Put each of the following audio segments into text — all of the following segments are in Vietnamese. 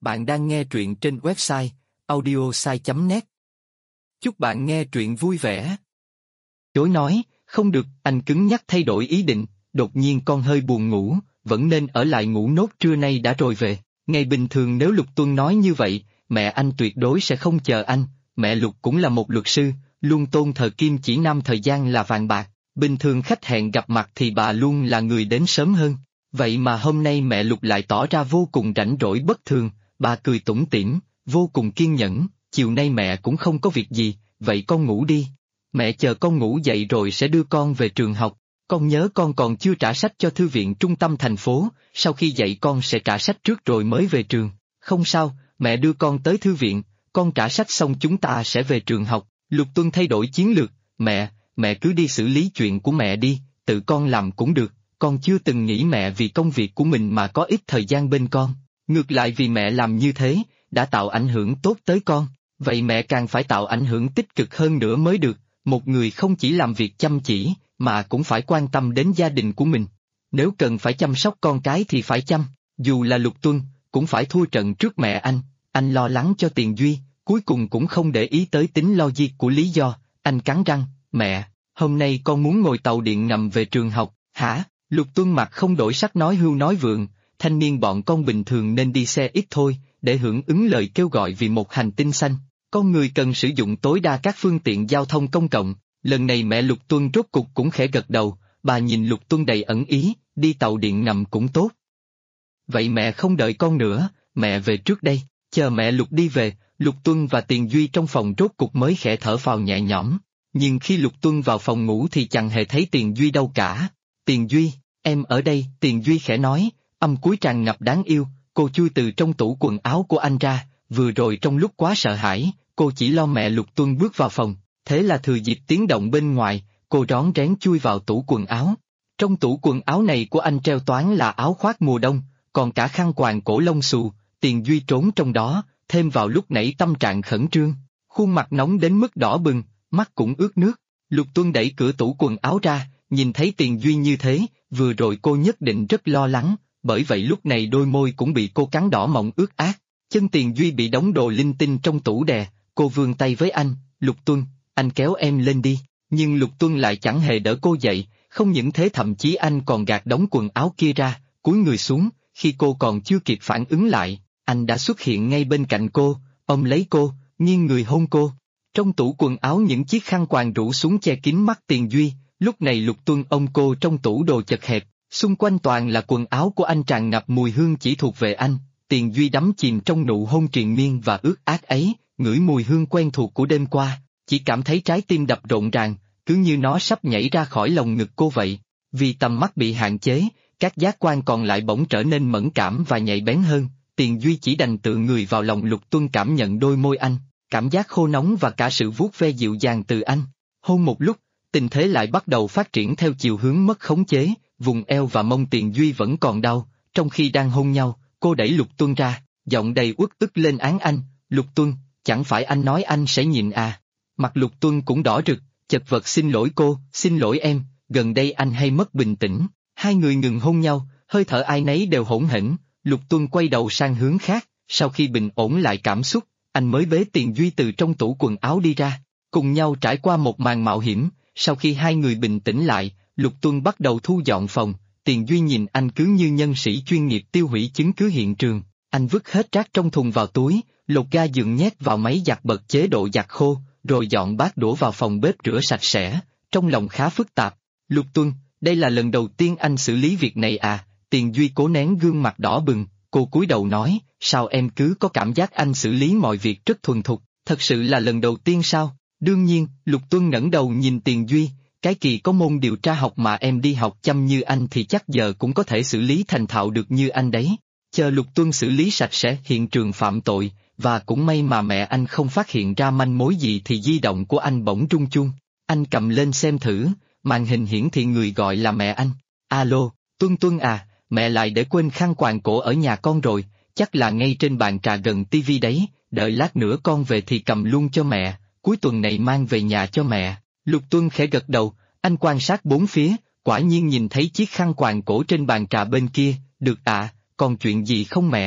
Bạn đang nghe truyện trên website audiosai.net. Chúc bạn nghe truyện vui vẻ. Chối nói, không được, anh cứng nhắc thay đổi ý định, đột nhiên con hơi buồn ngủ, vẫn nên ở lại ngủ nốt, trưa nay đã rồi về. Ngày bình thường nếu Lục Tuân nói như vậy, mẹ anh tuyệt đối sẽ không chờ anh, mẹ Lục cũng là một luật sư, luôn tôn thờ kim chỉ nam, thời gian là vàng bạc, bình thường khách hẹn gặp mặt thì bà luôn là người đến sớm hơn. Vậy mà hôm nay mẹ Lục lại tỏ ra vô cùng rảnh rỗi bất thường, bà cười tủm tỉm, vô cùng kiên nhẫn, chiều nay mẹ cũng không có việc gì, vậy con ngủ đi. Mẹ chờ con ngủ dậy rồi sẽ đưa con về trường học, con nhớ con còn chưa trả sách cho thư viện trung tâm thành phố, sau khi dậy con sẽ trả sách trước rồi mới về trường. Không sao, mẹ đưa con tới thư viện, con trả sách xong chúng ta sẽ về trường học. Lục Tuân thay đổi chiến lược, mẹ cứ đi xử lý chuyện của mẹ đi, tự con làm cũng được, con chưa từng nghĩ mẹ vì công việc của mình mà có ít thời gian bên con. Ngược lại vì mẹ làm như thế, đã tạo ảnh hưởng tốt tới con, vậy mẹ càng phải tạo ảnh hưởng tích cực hơn nữa mới được, một người không chỉ làm việc chăm chỉ, mà cũng phải quan tâm đến gia đình của mình. Nếu cần phải chăm sóc con cái thì phải chăm, dù là Lục Tuân, cũng phải thua trận trước mẹ anh lo lắng cho Tiền Duy, cuối cùng cũng không để ý tới tính logic của lý do, anh cắn răng, mẹ, hôm nay con muốn ngồi tàu điện ngầm về trường học, hả? Lục Tuân mặt không đổi sắc nói hưu nói vượng, thanh niên bọn con bình thường nên đi xe ít thôi, để hưởng ứng lời kêu gọi vì một hành tinh xanh. Con người cần sử dụng tối đa các phương tiện giao thông công cộng. Lần này mẹ Lục Tuân rốt cục cũng khẽ gật đầu, bà nhìn Lục Tuân đầy ẩn ý, đi tàu điện ngầm cũng tốt. Vậy mẹ không đợi con nữa, mẹ về trước đây, chờ mẹ Lục đi về, Lục Tuân và Tiền Duy trong phòng rốt cục mới khẽ thở phào nhẹ nhõm. Nhưng khi Lục Tuân vào phòng ngủ thì chẳng hề thấy Tiền Duy đâu cả. Tiền Duy, em ở đây, Tiền Duy khẽ nói, âm cuối tràn ngập đáng yêu, cô chui từ trong tủ quần áo của anh ra, vừa rồi trong lúc quá sợ hãi, cô chỉ lo mẹ Lục Tuân bước vào phòng, thế là thừa dịp tiếng động bên ngoài, cô rón rén chui vào tủ quần áo. Trong tủ quần áo này của anh treo toán là áo khoác mùa đông, còn cả khăn quàng cổ lông xù, Tiền Duy trốn trong đó, thêm vào lúc nãy tâm trạng khẩn trương, khuôn mặt nóng đến mức đỏ bừng, mắt cũng ướt nước. Lục Tuân đẩy cửa tủ quần áo ra, nhìn thấy Tiền Duy như thế, vừa rồi cô nhất định rất lo lắng, bởi vậy lúc này đôi môi cũng bị cô cắn đỏ mọng ướt át. Chân Tiền Duy bị đống đồ linh tinh trong tủ đè, cô vươn tay với anh, Lục Tuân, anh kéo em lên đi, nhưng Lục Tuân lại chẳng hề đỡ cô dậy, không những thế thậm chí anh còn gạt đống quần áo kia ra, cúi người xuống, khi cô còn chưa kịp phản ứng lại, anh đã xuất hiện ngay bên cạnh cô, ôm lấy cô, nghiêng người hôn cô. Trong tủ quần áo những chiếc khăn quàng rủ xuống che kín mắt Tiền Duy, lúc này Lục Tuân ôm cô trong tủ đồ chật hẹp, xung quanh toàn là quần áo của anh tràn ngập mùi hương chỉ thuộc về anh. Tiền Duy đắm chìm trong nụ hôn triền miên và ướt át ấy, ngửi mùi hương quen thuộc của đêm qua, chỉ cảm thấy trái tim đập rộn ràng, cứ như nó sắp nhảy ra khỏi lồng ngực cô vậy. Vì tầm mắt bị hạn chế, các giác quan còn lại bỗng trở nên mẫn cảm và nhạy bén hơn, Tiền Duy chỉ đành tựa người vào lòng Lục Tuân cảm nhận đôi môi anh, cảm giác khô nóng và cả sự vuốt ve dịu dàng từ anh. Hôn một lúc, tình thế lại bắt đầu phát triển theo chiều hướng mất khống chế, vùng eo và mông Tiền Duy vẫn còn đau, trong khi đang hôn nhau, cô đẩy Lục Tuân ra, giọng đầy uất ức lên án anh, Lục Tuân, chẳng phải anh nói anh sẽ nhịn à? Mặt Lục Tuân cũng đỏ rực, chật vật xin lỗi cô, xin lỗi em, gần đây anh hay mất bình tĩnh. Hai người ngừng hôn nhau, hơi thở ai nấy đều hỗn hển, Lục Tuân quay đầu sang hướng khác, sau khi bình ổn lại cảm xúc, anh mới bế Tiền Duy từ trong tủ quần áo đi ra, cùng nhau trải qua một màn mạo hiểm. Sau khi hai người bình tĩnh lại, Lục Tuân bắt đầu thu dọn phòng, Tiền Duy nhìn anh cứ như nhân sĩ chuyên nghiệp tiêu hủy chứng cứ hiện trường, anh vứt hết rác trong thùng vào túi, lột ga giường nhét vào máy giặt bật chế độ giặt khô, rồi dọn bát đũa vào phòng bếp rửa sạch sẽ, trong lòng khá phức tạp. Lục Tuân, đây là lần đầu tiên anh xử lý việc này à? Tiền Duy cố nén gương mặt đỏ bừng, cô cúi đầu nói, sao em cứ có cảm giác anh xử lý mọi việc rất thuần thục, thật sự là lần đầu tiên sao? Đương nhiên, Lục Tuân ngẩng đầu nhìn Tiền Duy, cái kỳ có môn điều tra học mà em đi học chăm như anh thì chắc giờ cũng có thể xử lý thành thạo được như anh đấy. Chờ Lục Tuân xử lý sạch sẽ hiện trường phạm tội, và cũng may mà mẹ anh không phát hiện ra manh mối gì thì di động của anh bỗng rung chuông. Anh cầm lên xem thử, màn hình hiển thị người gọi là mẹ anh. Alo, Tuân Tuân à, mẹ lại để quên khăn quàng cổ ở nhà con rồi, chắc là ngay trên bàn trà gần tivi đấy, đợi lát nữa con về thì cầm luôn cho mẹ, cuối tuần này mang về nhà cho mẹ. Lục Tuân khẽ gật đầu, anh quan sát bốn phía, quả nhiên nhìn thấy chiếc khăn quàng cổ trên bàn trà bên kia, được ạ, còn chuyện gì không mẹ?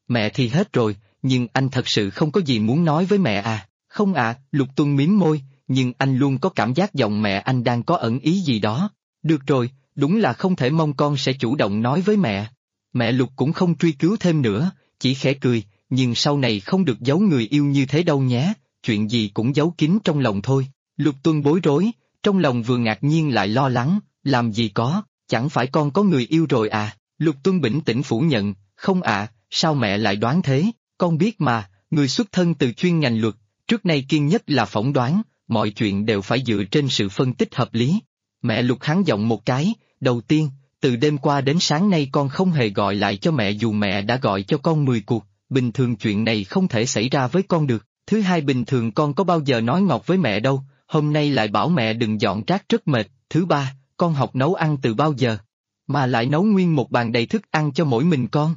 Mẹ thì hết rồi, nhưng anh thật sự không có gì muốn nói với mẹ à? Không ạ, Lục Tuân mím môi, nhưng anh luôn có cảm giác giọng mẹ anh đang có ẩn ý gì đó. Được rồi, đúng là không thể mong con sẽ chủ động nói với mẹ. Mẹ Lục cũng không truy cứu thêm nữa, chỉ khẽ cười, nhưng sau này không được giấu người yêu như thế đâu nhé, chuyện gì cũng giấu kín trong lòng thôi. Lục Tuân bối rối, trong lòng vừa ngạc nhiên lại lo lắng, làm gì có, chẳng phải con có người yêu rồi à? Lục Tuân bình tĩnh phủ nhận, không ạ, sao mẹ lại đoán thế, con biết mà, người xuất thân từ chuyên ngành luật, trước nay kiêng nhất là phỏng đoán, mọi chuyện đều phải dựa trên sự phân tích hợp lý. Mẹ Lục hắn giọng một cái, đầu tiên, từ đêm qua đến sáng nay con không hề gọi lại cho mẹ dù mẹ đã gọi cho con 10 cuộc, bình thường chuyện này không thể xảy ra với con được. Thứ hai, bình thường con có bao giờ nói ngọt với mẹ đâu, hôm nay lại bảo mẹ đừng dọn rác rất mệt. Thứ ba, con học nấu ăn từ bao giờ, mà lại nấu nguyên một bàn đầy thức ăn cho mỗi mình con.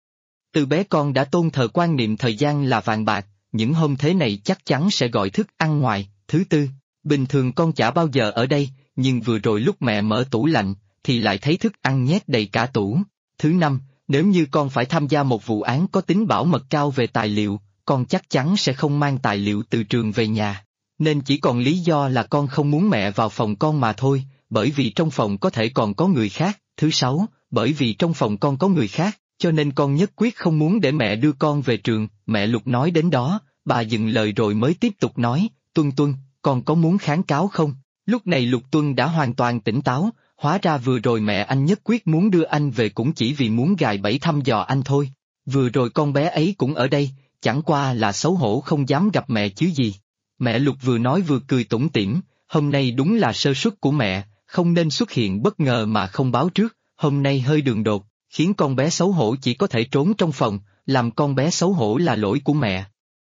Từ bé con đã tôn thờ quan niệm thời gian là vàng bạc, những hôm thế này chắc chắn sẽ gọi thức ăn ngoài. Thứ tư, bình thường con chả bao giờ ở đây, nhưng vừa rồi lúc mẹ mở tủ lạnh, thì lại thấy thức ăn nhét đầy cả tủ. Thứ năm, nếu như con phải tham gia một vụ án có tính bảo mật cao về tài liệu, con chắc chắn sẽ không mang tài liệu từ trường về nhà. Nên chỉ còn lý do là con không muốn mẹ vào phòng con mà thôi, bởi vì trong phòng có thể còn có người khác. Thứ sáu, bởi vì trong phòng con có người khác, cho nên con nhất quyết không muốn để mẹ đưa con về trường. Mẹ Lục nói đến đó, bà dừng lời rồi mới tiếp tục nói, Tuân Tuân, con có muốn kháng cáo không? Lúc này Lục Tuân đã hoàn toàn tỉnh táo, hóa ra vừa rồi mẹ anh nhất quyết muốn đưa anh về cũng chỉ vì muốn gài bẫy thăm dò anh thôi. Vừa rồi con bé ấy cũng ở đây, chẳng qua là xấu hổ không dám gặp mẹ chứ gì. Mẹ Lục vừa nói vừa cười tủm tỉm, hôm nay đúng là sơ suất của mẹ, không nên xuất hiện bất ngờ mà không báo trước, hôm nay hơi đường đột, khiến con bé xấu hổ chỉ có thể trốn trong phòng, làm con bé xấu hổ là lỗi của mẹ.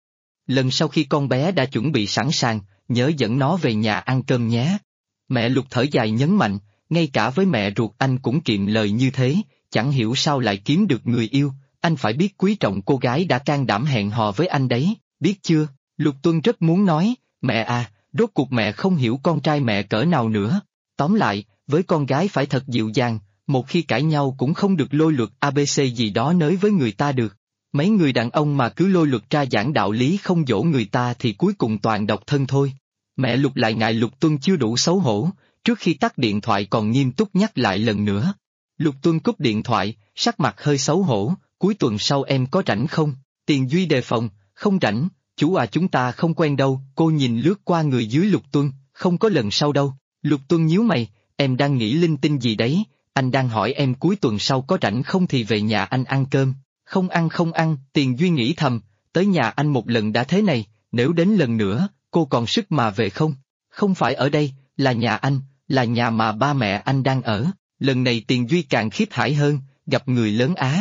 Lần sau khi con bé đã chuẩn bị sẵn sàng, nhớ dẫn nó về nhà ăn cơm nhé. Mẹ Lục thở dài nhấn mạnh, ngay cả với mẹ ruột anh cũng kiệm lời như thế, chẳng hiểu sao lại kiếm được người yêu, anh phải biết quý trọng cô gái đã can đảm hẹn hò với anh đấy, biết chưa? Lục Tuân rất muốn nói, mẹ à, rốt cuộc mẹ không hiểu con trai mẹ cỡ nào nữa. Tóm lại, với con gái phải thật dịu dàng, một khi cãi nhau cũng không được lôi luật ABC gì đó nới với người ta được. Mấy người đàn ông mà cứ lôi luật ra giảng đạo lý không dỗ người ta thì cuối cùng toàn độc thân thôi. Mẹ Lục lại ngại Lục Tuân chưa đủ xấu hổ, trước khi tắt điện thoại còn nghiêm túc nhắc lại lần nữa. Lục Tuân cúp điện thoại, sắc mặt hơi xấu hổ, cuối tuần sau em có rảnh không? Tiền Duy đề phòng, không rảnh, chú à chúng ta không quen đâu. Cô nhìn lướt qua người dưới Lục Tuân, không có lần sau đâu. Lục Tuân nhíu mày, em đang nghĩ linh tinh gì đấy, anh đang hỏi em cuối tuần sau có rảnh không thì về nhà anh ăn cơm. Không ăn, Tiền Duy nghĩ thầm, tới nhà anh một lần đã thế này, nếu đến lần nữa, cô còn sức mà về không? Không phải ở đây, là nhà anh, là nhà mà ba mẹ anh đang ở. Lần này Tiền Duy càng khiếp hãi hơn, gặp người lớn á.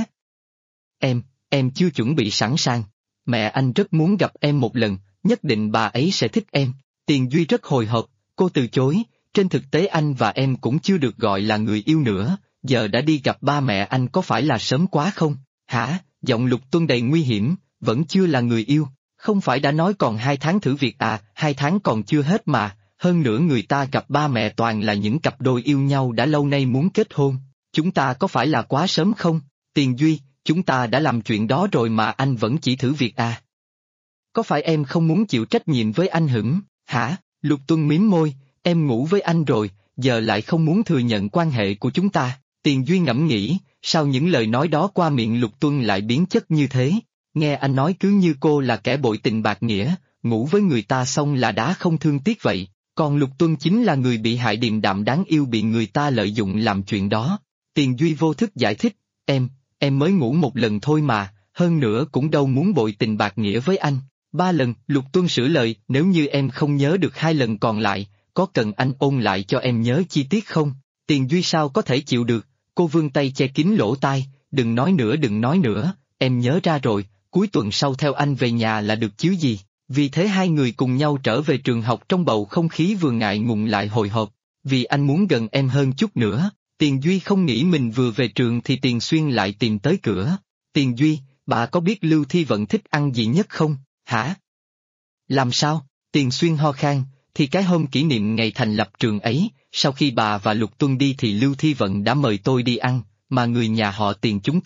Em chưa chuẩn bị sẵn sàng. Mẹ anh rất muốn gặp em một lần, nhất định bà ấy sẽ thích em. Tiền Duy rất hồi hộp, cô từ chối, trên thực tế anh và em cũng chưa được gọi là người yêu nữa, giờ đã đi gặp ba mẹ anh có phải là sớm quá không? Hả? Giọng Lục Tuân đầy nguy hiểm, vẫn chưa là người yêu, không phải đã nói còn 2 tháng thử việc à, 2 tháng còn chưa hết mà, hơn nữa người ta gặp ba mẹ toàn là những cặp đôi yêu nhau đã lâu nay muốn kết hôn, chúng ta có phải là quá sớm không? Tiền Duy, chúng ta đã làm chuyện đó rồi mà anh vẫn chỉ thử việc à? Có phải em không muốn chịu trách nhiệm với anh hửng, hả? Lục Tuân mím môi, em ngủ với anh rồi, giờ lại không muốn thừa nhận quan hệ của chúng ta. Tiền Duy ngẫm nghĩ, sao những lời nói đó qua miệng Lục Tuân lại biến chất như thế? Nghe anh nói cứ như cô là kẻ bội tình bạc nghĩa, ngủ với người ta xong là đã không thương tiếc vậy, còn Lục Tuân chính là người bị hại điềm đạm đáng yêu bị người ta lợi dụng làm chuyện đó. Tiền Duy vô thức giải thích, em mới ngủ một lần thôi mà, hơn nữa cũng đâu muốn bội tình bạc nghĩa với anh. 3 lần, Lục Tuân sửa lời, nếu như em không nhớ được 2 lần còn lại, có cần anh ôn lại cho em nhớ chi tiết không? Tiền Duy sao có thể chịu được, cô vươn tay che kín lỗ tai, đừng nói nữa, em nhớ ra rồi, cuối tuần sau theo anh về nhà là được chứ gì. Vì thế hai người cùng nhau trở về trường học trong bầu không khí vừa ngại ngùng lại hồi hộp, vì anh muốn gần em hơn chút nữa. Tiền Duy không nghĩ mình vừa về trường thì Tiền Xuyên lại tìm tới cửa. Tiền Duy, bà có biết Lưu Thi Vận thích ăn gì nhất không, hả? Làm sao? Tiền Xuyên ho khan, thì cái hôm kỷ niệm ngày thành lập trường ấy, sau khi bà và Lục Tuân đi thì Lưu Thi Vận đã mời tôi đi ăn, mà người nhà họ Tiền chúng ta,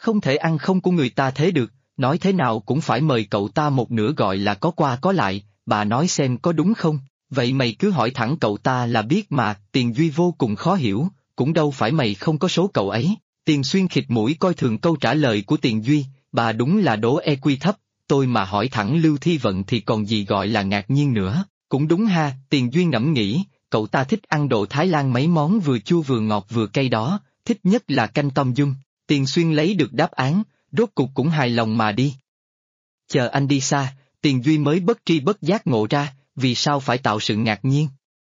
Không thể ăn không của người ta thế được, nói thế nào cũng phải mời cậu ta một nửa gọi là có qua có lại, bà nói xem có đúng không? Vậy mày cứ hỏi thẳng cậu ta là biết mà. Tiền Duy vô cùng khó hiểu, cũng đâu phải mày không có số cậu ấy. Tiền Xuyên khịt mũi coi thường câu trả lời của Tiền Duy, bà đúng là đố EQ thấp, tôi mà hỏi thẳng Lưu Thi Vận thì còn gì gọi là ngạc nhiên nữa. Cũng đúng ha, Tiền Duy ngẫm nghĩ, cậu ta thích ăn đồ Thái Lan mấy món vừa chua vừa ngọt vừa cay đó, thích nhất là canh tom yum. Tiền Xuyên lấy được đáp án, rốt cục cũng hài lòng mà đi. Chờ anh đi xa, Tiền Duy mới bất tri bất giác ngộ ra, vì sao phải tạo sự ngạc nhiên?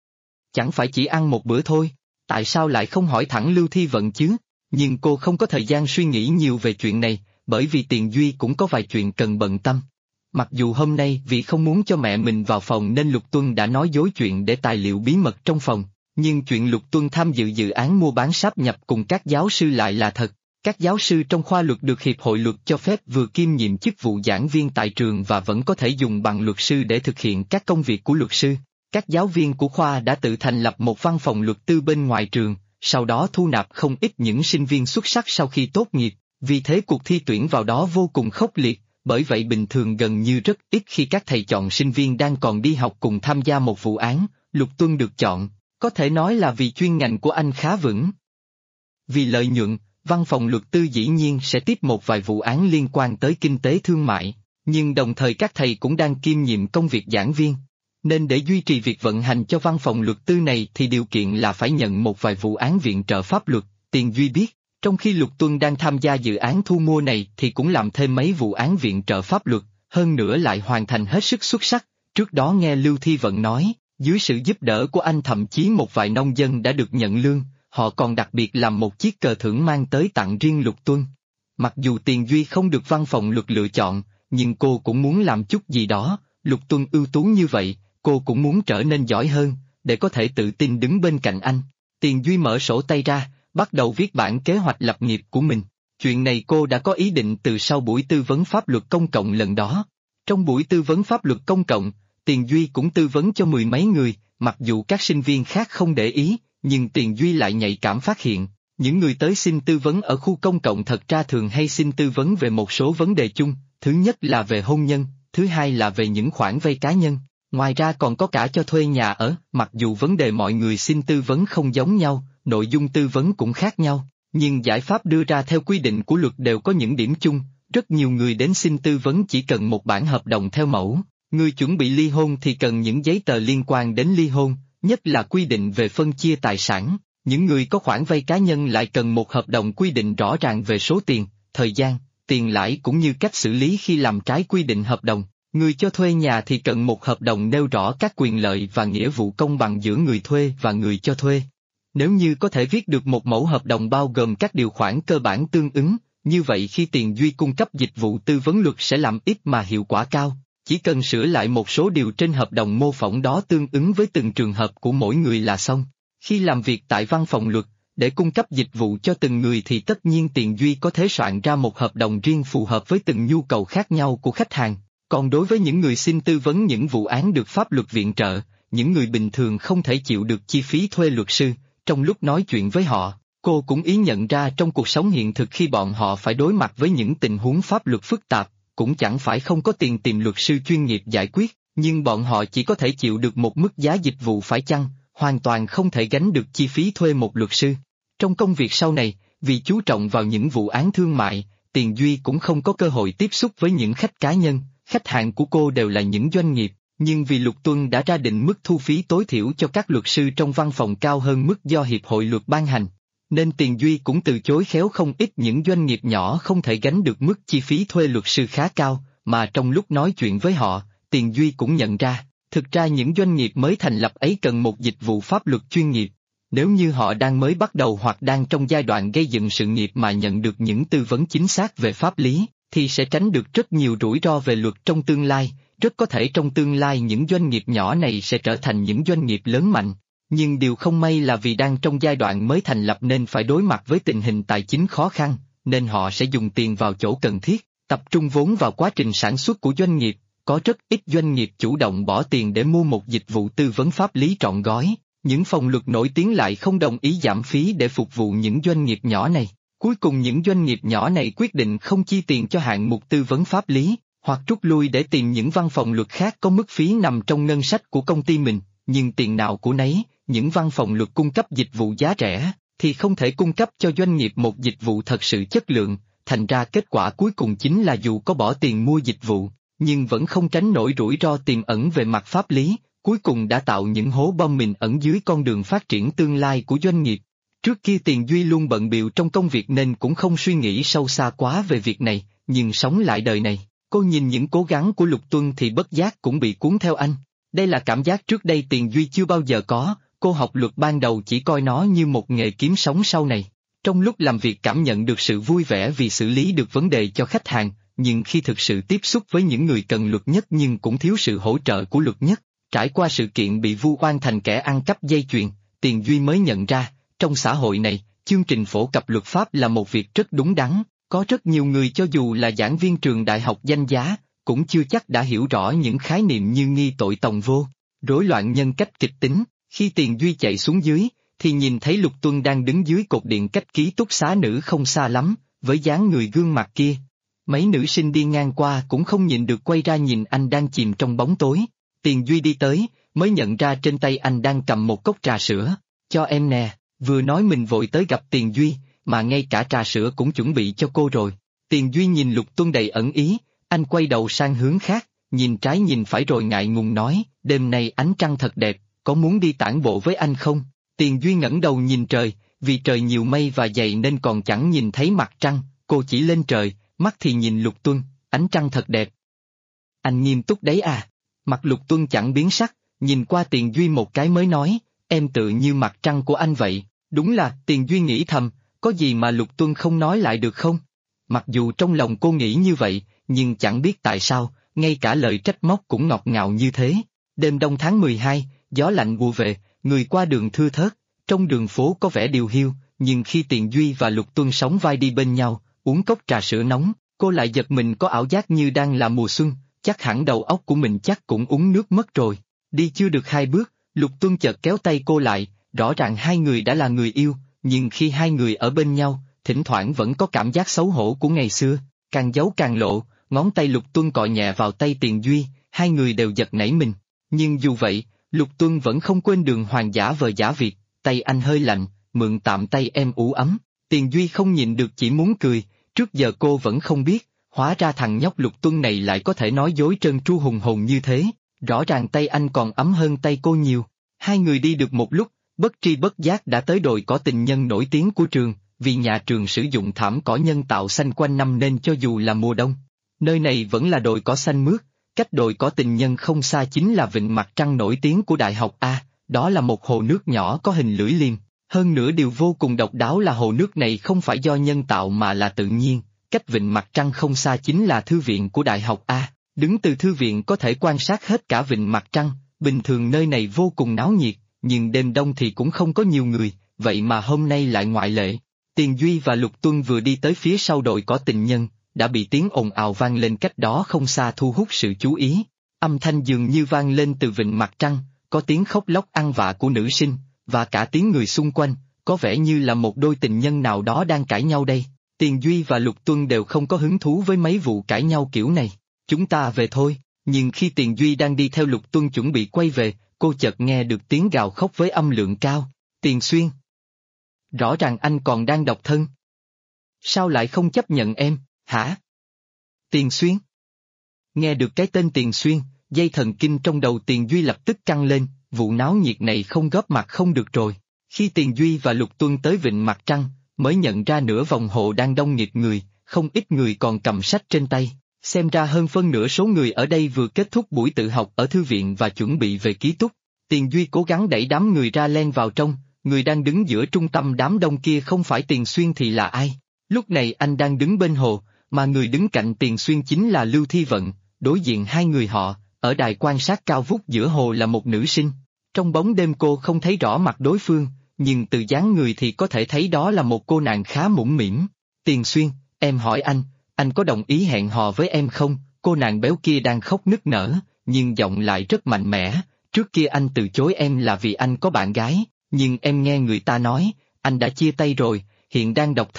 Chẳng phải chỉ ăn một bữa thôi, tại sao lại không hỏi thẳng Lưu Thi Vận chứ? Nhưng cô không có thời gian suy nghĩ nhiều về chuyện này, bởi vì Tiền Duy cũng có vài chuyện cần bận tâm. Mặc dù hôm nay vì không muốn cho mẹ mình vào phòng nên Lục Tuân đã nói dối chuyện để tài liệu bí mật trong phòng, nhưng chuyện Lục Tuân tham dự dự án mua bán sáp nhập cùng các giáo sư lại là thật. Các giáo sư trong khoa luật được Hiệp hội Luật cho phép vừa kiêm nhiệm chức vụ giảng viên tại trường và vẫn có thể dùng bằng luật sư để thực hiện các công việc của luật sư. Các giáo viên của khoa đã tự thành lập một văn phòng luật tư bên ngoài trường, sau đó thu nạp không ít những sinh viên xuất sắc sau khi tốt nghiệp, vì thế cuộc thi tuyển vào đó vô cùng khốc liệt, bởi vậy bình thường gần như rất ít khi các thầy chọn sinh viên đang còn đi học cùng tham gia một vụ án. Lục Tuân được chọn, có thể nói là vì chuyên ngành của anh khá vững. Vì lợi nhuận, văn phòng luật tư dĩ nhiên sẽ tiếp một vài vụ án liên quan tới kinh tế thương mại, nhưng đồng thời các thầy cũng đang kiêm nhiệm công việc giảng viên. Nên để duy trì việc vận hành cho văn phòng luật tư này thì điều kiện là phải nhận một vài vụ án viện trợ pháp luật. Tiền Duy biết, trong khi Lục Tuân đang tham gia dự án thu mua này thì cũng làm thêm mấy vụ án viện trợ pháp luật, hơn nữa lại hoàn thành hết sức xuất sắc. Trước đó nghe Lưu Thi Vận nói, dưới sự giúp đỡ của anh thậm chí một vài nông dân đã được nhận lương, họ còn đặc biệt làm một chiếc cờ thưởng mang tới tặng riêng Lục Tuân. Mặc dù Tiền Duy không được văn phòng luật lựa chọn, nhưng cô cũng muốn làm chút gì đó. Lục Tuân ưu tú như vậy, cô cũng muốn trở nên giỏi hơn, để có thể tự tin đứng bên cạnh anh. Tiền Duy mở sổ tay ra, bắt đầu viết bản kế hoạch lập nghiệp của mình. Chuyện này cô đã có ý định từ sau buổi tư vấn pháp luật công cộng lần đó. Trong buổi tư vấn pháp luật công cộng, Tiền Duy cũng tư vấn cho mười mấy người, mặc dù các sinh viên khác không để ý, nhưng Tiền Duy lại nhạy cảm phát hiện, những người tới xin tư vấn ở khu công cộng thật ra thường hay xin tư vấn về một số vấn đề chung, thứ nhất là về hôn nhân, thứ hai là về những khoản vay cá nhân, ngoài ra còn có cả cho thuê nhà ở. Mặc dù vấn đề mọi người xin tư vấn không giống nhau, nội dung tư vấn cũng khác nhau, nhưng giải pháp đưa ra theo quy định của luật đều có những điểm chung. Rất nhiều người đến xin tư vấn chỉ cần một bản hợp đồng theo mẫu, người chuẩn bị ly hôn thì cần những giấy tờ liên quan đến ly hôn, nhất là quy định về phân chia tài sản. Những người có khoản vay cá nhân lại cần một hợp đồng quy định rõ ràng về số tiền, thời gian, tiền lãi cũng như cách xử lý khi làm trái quy định hợp đồng. Người cho thuê nhà thì cần một hợp đồng nêu rõ các quyền lợi và nghĩa vụ công bằng giữa người thuê và người cho thuê. Nếu như có thể viết được một mẫu hợp đồng bao gồm các điều khoản cơ bản tương ứng, như vậy khi Tiền Duy cung cấp dịch vụ tư vấn luật sẽ làm ít mà hiệu quả cao. Chỉ cần sửa lại một số điều trên hợp đồng mô phỏng đó tương ứng với từng trường hợp của mỗi người là xong. Khi làm việc tại văn phòng luật, để cung cấp dịch vụ cho từng người thì tất nhiên Tiền Duy có thể soạn ra một hợp đồng riêng phù hợp với từng nhu cầu khác nhau của khách hàng. Còn đối với những người xin tư vấn những vụ án được pháp luật viện trợ, những người bình thường không thể chịu được chi phí thuê luật sư, trong lúc nói chuyện với họ, cô cũng ý nhận ra trong cuộc sống hiện thực khi bọn họ phải đối mặt với những tình huống pháp luật phức tạp, cũng chẳng phải không có tiền tìm luật sư chuyên nghiệp giải quyết, nhưng bọn họ chỉ có thể chịu được một mức giá dịch vụ phải chăng, hoàn toàn không thể gánh được chi phí thuê một luật sư. Trong công việc sau này, vì chú trọng vào những vụ án thương mại, Tiền Duy cũng không có cơ hội tiếp xúc với những khách cá nhân, khách hàng của cô đều là những doanh nghiệp, nhưng vì Lục Tuân đã ra định mức thu phí tối thiểu cho các luật sư trong văn phòng cao hơn mức do Hiệp hội Luật ban hành, nên Tiền Duy cũng từ chối khéo không ít những doanh nghiệp nhỏ không thể gánh được mức chi phí thuê luật sư khá cao, mà trong lúc nói chuyện với họ, Tiền Duy cũng nhận ra, thực ra những doanh nghiệp mới thành lập ấy cần một dịch vụ pháp luật chuyên nghiệp. Nếu như họ đang mới bắt đầu hoặc đang trong giai đoạn gây dựng sự nghiệp mà nhận được những tư vấn chính xác về pháp lý, thì sẽ tránh được rất nhiều rủi ro về luật trong tương lai. Rất có thể trong tương lai những doanh nghiệp nhỏ này sẽ trở thành những doanh nghiệp lớn mạnh. Nhưng điều không may là vì đang trong giai đoạn mới thành lập nên phải đối mặt với tình hình tài chính khó khăn, nên họ sẽ dùng tiền vào chỗ cần thiết, tập trung vốn vào quá trình sản xuất của doanh nghiệp. Có rất ít doanh nghiệp chủ động bỏ tiền để mua một dịch vụ tư vấn pháp lý trọn gói. Những phòng luật nổi tiếng lại không đồng ý giảm phí để phục vụ những doanh nghiệp nhỏ này. Cuối cùng những doanh nghiệp nhỏ này quyết định không chi tiền cho hạng mục tư vấn pháp lý, hoặc rút lui để tìm những văn phòng luật khác có mức phí nằm trong ngân sách của công ty mình, nhưng tiền nào của nấy, những văn phòng luật cung cấp dịch vụ giá rẻ, thì không thể cung cấp cho doanh nghiệp một dịch vụ thật sự chất lượng, thành ra kết quả cuối cùng chính là dù có bỏ tiền mua dịch vụ, nhưng vẫn không tránh nổi rủi ro tiềm ẩn về mặt pháp lý, cuối cùng đã tạo những hố bom mìn ẩn dưới con đường phát triển tương lai của doanh nghiệp. Trước kia Tiền Duy luôn bận bịu trong công việc nên cũng không suy nghĩ sâu xa quá về việc này, nhưng sống lại đời này, cô nhìn những cố gắng của Lục Tuân thì bất giác cũng bị cuốn theo anh. Đây là cảm giác trước đây Tiền Duy chưa bao giờ có, cô học luật ban đầu chỉ coi nó như một nghề kiếm sống sau này. Trong lúc làm việc cảm nhận được sự vui vẻ vì xử lý được vấn đề cho khách hàng, nhưng khi thực sự tiếp xúc với những người cần luật nhất nhưng cũng thiếu sự hỗ trợ của luật nhất, trải qua sự kiện bị vu oan thành kẻ ăn cắp dây chuyền, Tiền Duy mới nhận ra, trong xã hội này, chương trình phổ cập luật pháp là một việc rất đúng đắn, có rất nhiều người cho dù là giảng viên trường đại học danh giá, cũng chưa chắc đã hiểu rõ những khái niệm như nghi tội tòng vô, rối loạn nhân cách kịch tính. Khi Tiền Duy chạy xuống dưới, thì nhìn thấy Lục Tuân đang đứng dưới cột điện cách ký túc xá nữ không xa lắm, với dáng người gương mặt kia. Mấy nữ sinh đi ngang qua cũng không nhịn được quay ra nhìn anh đang chìm trong bóng tối. Tiền Duy đi tới, mới nhận ra trên tay anh đang cầm một cốc trà sữa. Cho em nè, vừa nói mình vội tới gặp Tiền Duy, mà ngay cả trà sữa cũng chuẩn bị cho cô rồi. Tiền Duy nhìn Lục Tuân đầy ẩn ý, anh quay đầu sang hướng khác, nhìn trái nhìn phải rồi ngại ngùng nói, đêm nay ánh trăng thật đẹp, có muốn đi tản bộ với anh không? Tiền Duy ngẩng đầu nhìn trời, vì trời nhiều mây và dày nên còn chẳng nhìn thấy mặt trăng, cô chỉ lên trời, mắt thì nhìn Lục Tuân, ánh trăng thật đẹp. Anh nghiêm túc đấy à? Mặt Lục Tuân chẳng biến sắc, nhìn qua Tiền Duy một cái mới nói, em tự như mặt trăng của anh vậy. Đúng là, Tiền Duy nghĩ thầm, có gì mà Lục Tuân không nói lại được không? Mặc dù trong lòng cô nghĩ như vậy, nhưng chẳng biết tại sao, ngay cả lời trách móc cũng ngọt ngào như thế. Đêm đông tháng 12, gió lạnh ùa về, người qua đường thưa thớt, trong đường phố có vẻ điều hiu, nhưng khi Tiền Duy và Lục Tuân sóng vai đi bên nhau, uống cốc trà sữa nóng, cô lại giật mình có ảo giác như đang là mùa xuân, chắc hẳn đầu óc của mình chắc cũng uống nước mất rồi. Đi chưa được 2 bước, Lục Tuân chợt kéo tay cô lại, rõ ràng hai người đã là người yêu, nhưng khi hai người ở bên nhau, thỉnh thoảng vẫn có cảm giác xấu hổ của ngày xưa, càng giấu càng lộ, ngón tay Lục Tuân cọ nhẹ vào tay Tiền Duy, hai người đều giật nảy mình. Nhưng dù vậy, Lục Tuân vẫn không quên đường hoàng giả vờ giả Việt, tay anh hơi lạnh, mượn tạm tay em ủ ấm. Tiền Duy không nhịn được chỉ muốn cười, trước giờ cô vẫn không biết, hóa ra thằng nhóc Lục Tuân này lại có thể nói dối trơn tru hùng hồn như thế, rõ ràng tay anh còn ấm hơn tay cô nhiều. Hai người đi được một lúc, bất tri bất giác đã tới đồi cỏ tình nhân nổi tiếng của trường, vì nhà trường sử dụng thảm cỏ nhân tạo xanh quanh năm nên cho dù là mùa đông, nơi này vẫn là đồi cỏ xanh mướt. Cách đồi cỏ tình nhân không xa chính là vịnh mặt trăng nổi tiếng của Đại học A, đó là một hồ nước nhỏ có hình lưỡi liềm. Hơn nữa điều vô cùng độc đáo là hồ nước này không phải do nhân tạo mà là tự nhiên, cách vịnh mặt trăng không xa chính là thư viện của Đại học A, đứng từ thư viện có thể quan sát hết cả vịnh mặt trăng, bình thường nơi này vô cùng náo nhiệt, nhưng đêm đông thì cũng không có nhiều người, vậy mà hôm nay lại ngoại lệ. Tiền Duy và Lục Tuân vừa đi tới phía sau đồi cỏ tình nhân, đã bị tiếng ồn ào vang lên cách đó không xa thu hút sự chú ý. Âm thanh dường như vang lên từ vịnh mặt trăng, có tiếng khóc lóc ăn vạ của nữ sinh, và cả tiếng người xung quanh, có vẻ như là một đôi tình nhân nào đó đang cãi nhau đây. Tiền Duy và Lục Tuân đều không có hứng thú với mấy vụ cãi nhau kiểu này. Chúng ta về thôi, nhưng khi Tiền Duy đang đi theo Lục Tuân chuẩn bị quay về, cô chợt nghe được tiếng gào khóc với âm lượng cao. Tiền Xuyên! Rõ ràng anh còn đang độc thân. Sao lại không chấp nhận em, hả? Tiền Xuyên! Nghe được cái tên Tiền Xuyên, dây thần kinh trong đầu Tiền Duy lập tức căng lên, vụ náo nhiệt này không góp mặt không được rồi. Khi Tiền Duy và Lục Tuân tới vịnh mặt trăng, mới nhận ra nửa vòng hồ đang đông nghịt người, không ít người còn cầm sách trên tay. Xem ra hơn phân nửa số người ở đây vừa kết thúc buổi tự học ở thư viện và chuẩn bị về ký túc. Tiền Duy cố gắng đẩy đám người ra len vào trong, người đang đứng giữa trung tâm đám đông kia không phải Tiền Xuyên thì là ai? Lúc này anh đang đứng bên hồ, mà người đứng cạnh Tiền Xuyên chính là Lưu Thi Vận, đối diện hai người họ, ở đài quan sát cao vút giữa hồ là một nữ sinh. Trong bóng đêm cô không thấy rõ mặt đối phương, nhưng từ dáng người thì có thể thấy đó là một cô nàng khá mũm mĩm. Tiền Xuyên, em hỏi anh có đồng ý hẹn hò với em không? Cô nàng béo kia đang khóc nức nở, nhưng giọng lại rất mạnh mẽ. Trước kia anh từ chối em là vì anh có bạn gái, nhưng em nghe người ta nói, anh đã chia tay rồi, hiện đang độc thân,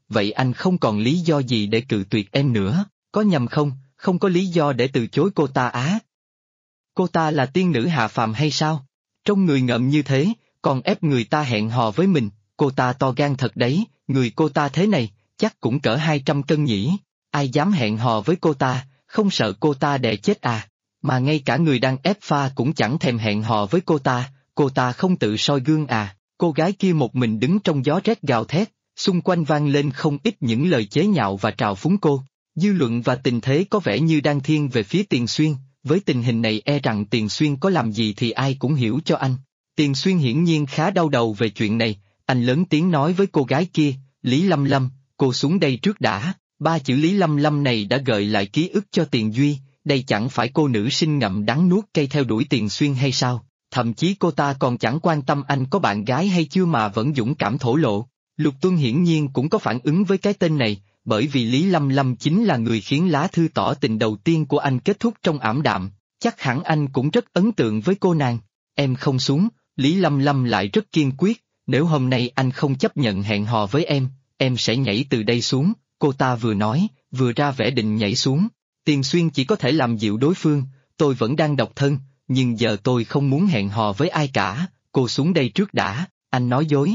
vậy anh không còn lý do gì để cự tuyệt em nữa, có nhầm không, không có lý do để từ chối cô ta á. Cô ta là tiên nữ hạ phàm hay sao? Trong người ngợm như thế, còn ép người ta hẹn hò với mình, cô ta to gan thật đấy, người cô ta thế này, chắc cũng cỡ 200 cân nhỉ, ai dám hẹn hò với cô ta, không sợ cô ta đè chết à, mà ngay cả người đang ép pha cũng chẳng thèm hẹn hò với cô ta không tự soi gương à, cô gái kia một mình đứng trong gió rét gào thét, xung quanh vang lên không ít những lời chế nhạo và trào phúng cô, dư luận và tình thế có vẻ như đang thiên về phía Tiền Xuyên, với tình hình này e rằng Tiền Xuyên có làm gì thì ai cũng hiểu cho anh. Tiền Xuyên hiển nhiên khá đau đầu về chuyện này, anh lớn tiếng nói với cô gái kia, Lý Lâm Lâm, cô xuống đây trước đã, ba chữ Lý Lâm Lâm này đã gợi lại ký ức cho Tiền Duy, đây chẳng phải cô nữ sinh ngậm đắng nuốt cay theo đuổi Tiền Xuyên hay sao, thậm chí cô ta còn chẳng quan tâm anh có bạn gái hay chưa mà vẫn dũng cảm thổ lộ. Lục Tuân hiển nhiên cũng có phản ứng với cái tên này, bởi vì Lý Lâm Lâm chính là người khiến lá thư tỏ tình đầu tiên của anh kết thúc trong ảm đạm, chắc hẳn anh cũng rất ấn tượng với cô nàng. Em không xuống, Lý Lâm Lâm lại rất kiên quyết, nếu hôm nay anh không chấp nhận hẹn hò với em sẽ nhảy từ đây xuống, cô ta vừa nói, vừa ra vẻ định nhảy xuống. Tiền Xuyên chỉ có thể làm dịu đối phương, tôi vẫn đang độc thân, nhưng giờ tôi không muốn hẹn hò với ai cả, cô xuống đây trước đã, anh nói dối.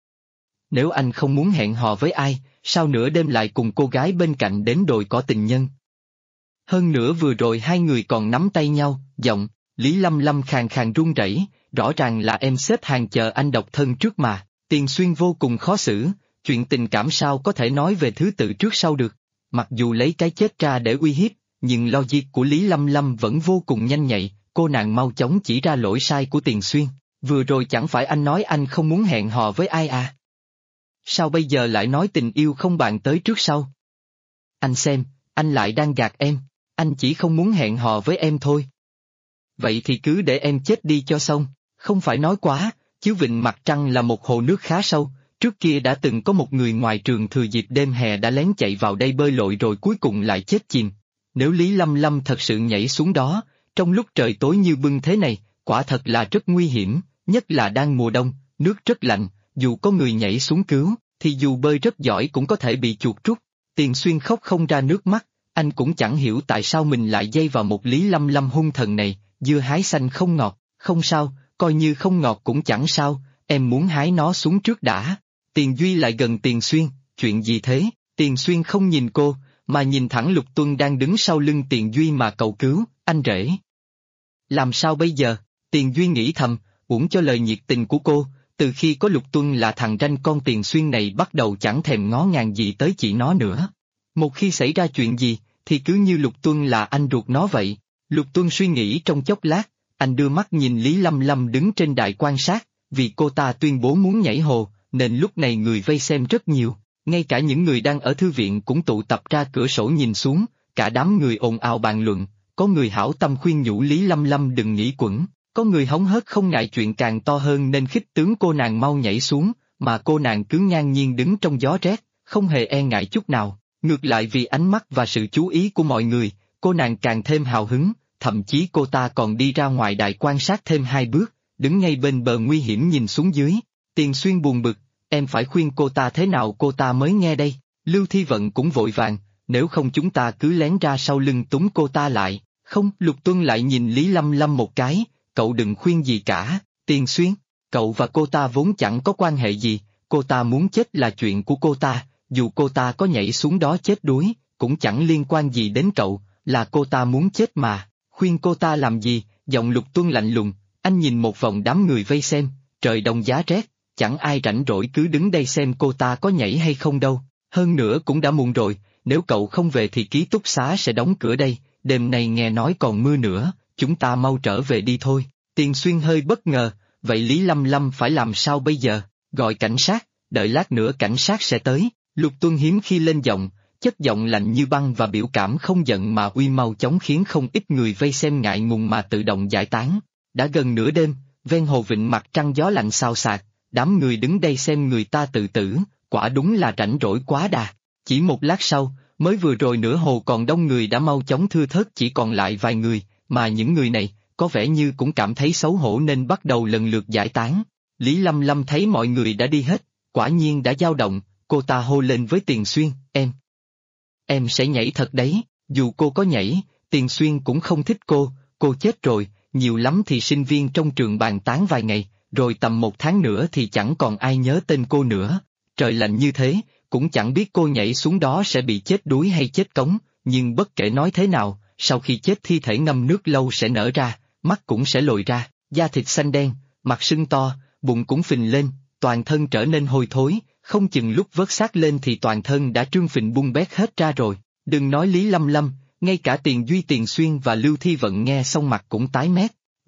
Nếu anh không muốn hẹn hò với ai, sao nửa đêm lại cùng cô gái bên cạnh đến đồi cỏ tình nhân? Hơn nữa vừa rồi hai người còn nắm tay nhau, giọng, Lý Lâm Lâm khàn khàn run rẩy, rõ ràng là em xếp hàng chờ anh độc thân trước mà, Tiền Xuyên vô cùng khó xử, chuyện tình cảm sao có thể nói về thứ tự trước sau được, mặc dù lấy cái chết ra để uy hiếp, nhưng logic của Lý Lâm Lâm vẫn vô cùng nhanh nhạy, cô nàng mau chóng chỉ ra lỗi sai của Tiền Xuyên, vừa rồi chẳng phải anh nói anh không muốn hẹn hò với ai à? Sao bây giờ lại nói tình yêu không bàn tới trước sau? Anh xem, anh lại đang gạt em, anh chỉ không muốn hẹn hò với em thôi. Vậy thì cứ để em chết đi cho xong, không phải nói quá, chứ Vịnh Mặt Trăng là một hồ nước khá sâu, trước kia đã từng có một người ngoài trường thừa dịp đêm hè đã lén chạy vào đây bơi lội rồi cuối cùng lại chết chìm. Nếu Lý Lâm Lâm thật sự nhảy xuống đó, trong lúc trời tối như bưng thế này, quả thật là rất nguy hiểm, nhất là đang mùa đông, nước rất lạnh, dù có người nhảy xuống cứu, thì dù bơi rất giỏi cũng có thể bị chuột rút. Tiền Xuyên khóc không ra nước mắt, anh cũng chẳng hiểu tại sao mình lại dây vào một Lý Lâm Lâm hung thần này, dưa hái xanh không ngọt, không sao, coi như không ngọt cũng chẳng sao, em muốn hái nó xuống trước đã. Tiền Duy lại gần Tiền Xuyên, chuyện gì thế? Tiền Xuyên không nhìn cô, mà nhìn thẳng Lục Tuân đang đứng sau lưng Tiền Duy mà cầu cứu, anh rể. Làm sao bây giờ? Tiền Duy nghĩ thầm, uổng cho lời nhiệt tình của cô, từ khi có Lục Tuân là thằng ranh con Tiền Xuyên này bắt đầu chẳng thèm ngó ngàng gì tới chị nó nữa. Một khi xảy ra chuyện gì, thì cứ như Lục Tuân là anh ruột nó vậy. Lục Tuân suy nghĩ trong chốc lát, anh đưa mắt nhìn Lý Lâm Lâm đứng trên đài quan sát, vì cô ta tuyên bố muốn nhảy hồ, nên lúc này người vây xem rất nhiều, ngay cả những người đang ở thư viện cũng tụ tập ra cửa sổ nhìn xuống, cả đám người ồn ào bàn luận, có người hảo tâm khuyên nhủ Lý Lâm Lâm đừng nghĩ quẩn, có người hóng hớt không ngại chuyện càng to hơn nên khích tướng cô nàng mau nhảy xuống, mà cô nàng cứ ngang nhiên đứng trong gió rét, không hề e ngại chút nào, ngược lại vì ánh mắt và sự chú ý của mọi người, cô nàng càng thêm hào hứng, thậm chí cô ta còn đi ra ngoài đài quan sát thêm 2 bước, đứng ngay bên bờ nguy hiểm nhìn xuống dưới. Tiền Xuyên buồn bực, em phải khuyên cô ta thế nào cô ta mới nghe đây? Lưu Thi Vận cũng vội vàng, nếu không chúng ta cứ lén ra sau lưng túm cô ta lại. Không, Lục Tuân lại nhìn Lý Lâm Lâm một cái, cậu đừng khuyên gì cả, Tiền Xuyên, cậu và cô ta vốn chẳng có quan hệ gì, cô ta muốn chết là chuyện của cô ta, dù cô ta có nhảy xuống đó chết đuối, cũng chẳng liên quan gì đến cậu, là cô ta muốn chết mà, khuyên cô ta làm gì? Giọng Lục Tuân lạnh lùng, anh nhìn một vòng đám người vây xem, trời đông giá rét, chẳng ai rảnh rỗi cứ đứng đây xem cô ta có nhảy hay không đâu, hơn nữa cũng đã muộn rồi, nếu cậu không về thì ký túc xá sẽ đóng cửa đây, đêm nay nghe nói còn mưa nữa, chúng ta mau trở về đi thôi. Tiền Xuyên hơi bất ngờ, vậy Lý Lâm Lâm phải làm sao bây giờ? Gọi cảnh sát, đợi lát nữa cảnh sát sẽ tới. Lục Tuân hiếm khi lên giọng, chất giọng lạnh như băng và biểu cảm không giận mà uy mau chóng khiến không ít người vây xem ngại ngùng mà tự động giải tán. Đã gần nửa đêm, ven hồ Vịnh Mặt Trăng gió lạnh xào xạc, đám người đứng đây xem người ta tự tử, quả đúng là rảnh rỗi quá đà. Chỉ một lát sau, mới vừa rồi nửa hồ còn đông người đã mau chóng thưa thớt chỉ còn lại vài người, mà những người này, có vẻ như cũng cảm thấy xấu hổ nên bắt đầu lần lượt giải tán. Lý Lâm Lâm thấy mọi người đã đi hết, quả nhiên đã dao động, cô ta hô lên với Tiền Xuyên, em sẽ nhảy thật đấy, dù cô có nhảy, Tiền Xuyên cũng không thích cô chết rồi, nhiều lắm thì sinh viên trong trường bàn tán vài ngày, rồi tầm 1 tháng nữa thì chẳng còn ai nhớ tên cô nữa, trời lạnh như thế, cũng chẳng biết cô nhảy xuống đó sẽ bị chết đuối hay chết cống, nhưng bất kể nói thế nào, sau khi chết thi thể ngâm nước lâu sẽ nở ra, mắt cũng sẽ lồi ra, da thịt xanh đen, mặt sưng to, bụng cũng phình lên, toàn thân trở nên hôi thối, không chừng lúc vớt xác lên thì toàn thân đã trương phình bung bét hết ra rồi. Đừng nói Lý Lâm Lâm, ngay cả Tiền Duy, Tiền Xuyên và Lưu Thi Vận nghe xong mặt cũng tái mét.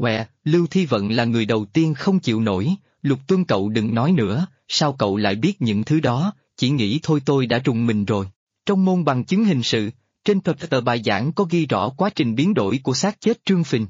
Lưu Thi Vận là người đầu tiên không chịu nổi, Lục Tuân cậu đừng nói nữa, sao cậu lại biết những thứ đó, chỉ nghĩ thôi tôi đã rùng mình rồi. Trong môn bằng chứng hình sự, trên tờ bài giảng có ghi rõ quá trình biến đổi của xác chết trương phình.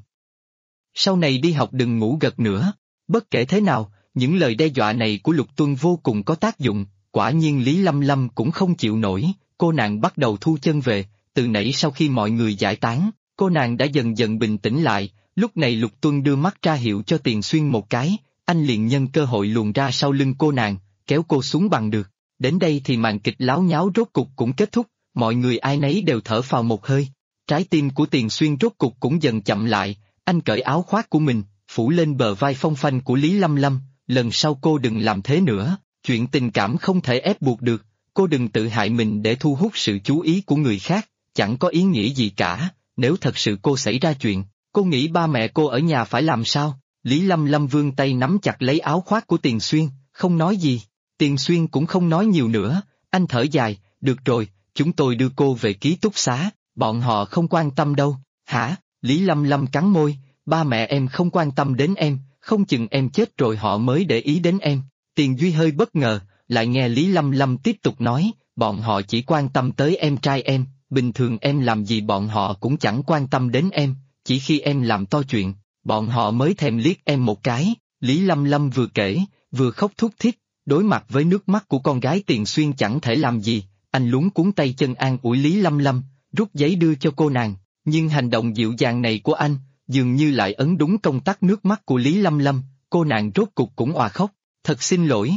Sau này đi học đừng ngủ gật nữa. Bất kể thế nào, những lời đe dọa này của Lục Tuân vô cùng có tác dụng, quả nhiên Lý Lâm Lâm cũng không chịu nổi, cô nàng bắt đầu thu chân về, từ nãy sau khi mọi người giải tán, cô nàng đã dần dần bình tĩnh lại, lúc này Lục Tuân đưa mắt ra hiệu cho Tiền Xuyên một cái, anh liền nhân cơ hội luồn ra sau lưng cô nàng, kéo cô xuống bằng được. Đến đây thì màn kịch láo nháo rốt cục cũng kết thúc, mọi người ai nấy đều thở phào một hơi, trái tim của Tiền Xuyên rốt cục cũng dần chậm lại, anh cởi áo khoác của mình, phủ lên bờ vai phong phanh của Lý Lâm Lâm, lần sau cô đừng làm thế nữa, chuyện tình cảm không thể ép buộc được, cô đừng tự hại mình để thu hút sự chú ý của người khác, chẳng có ý nghĩa gì cả, nếu thật sự cô xảy ra chuyện, cô nghĩ ba mẹ cô ở nhà phải làm sao? Lý Lâm Lâm vươn tay nắm chặt lấy áo khoác của Tiền Xuyên, không nói gì, Tiền Xuyên cũng không nói nhiều nữa, anh thở dài, được rồi, chúng tôi đưa cô về ký túc xá, bọn họ không quan tâm đâu, hả? Lý Lâm Lâm cắn môi, ba mẹ em không quan tâm đến em, không chừng em chết rồi họ mới để ý đến em. Tiền Duy hơi bất ngờ, lại nghe Lý Lâm Lâm tiếp tục nói, bọn họ chỉ quan tâm tới em trai em, bình thường em làm gì bọn họ cũng chẳng quan tâm đến em, chỉ khi em làm to chuyện, bọn họ mới thèm liếc em một cái. Lý Lâm Lâm vừa kể, vừa khóc thút thít, đối mặt với nước mắt của con gái Tiền Xuyên chẳng thể làm gì, anh luống cuống tay chân an ủi Lý Lâm Lâm, rút giấy đưa cho cô nàng, nhưng hành động dịu dàng này của anh, dường như lại ấn đúng công tắc nước mắt của Lý Lâm Lâm, cô nàng rốt cục cũng òa khóc, thật xin lỗi.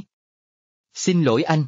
Xin lỗi anh.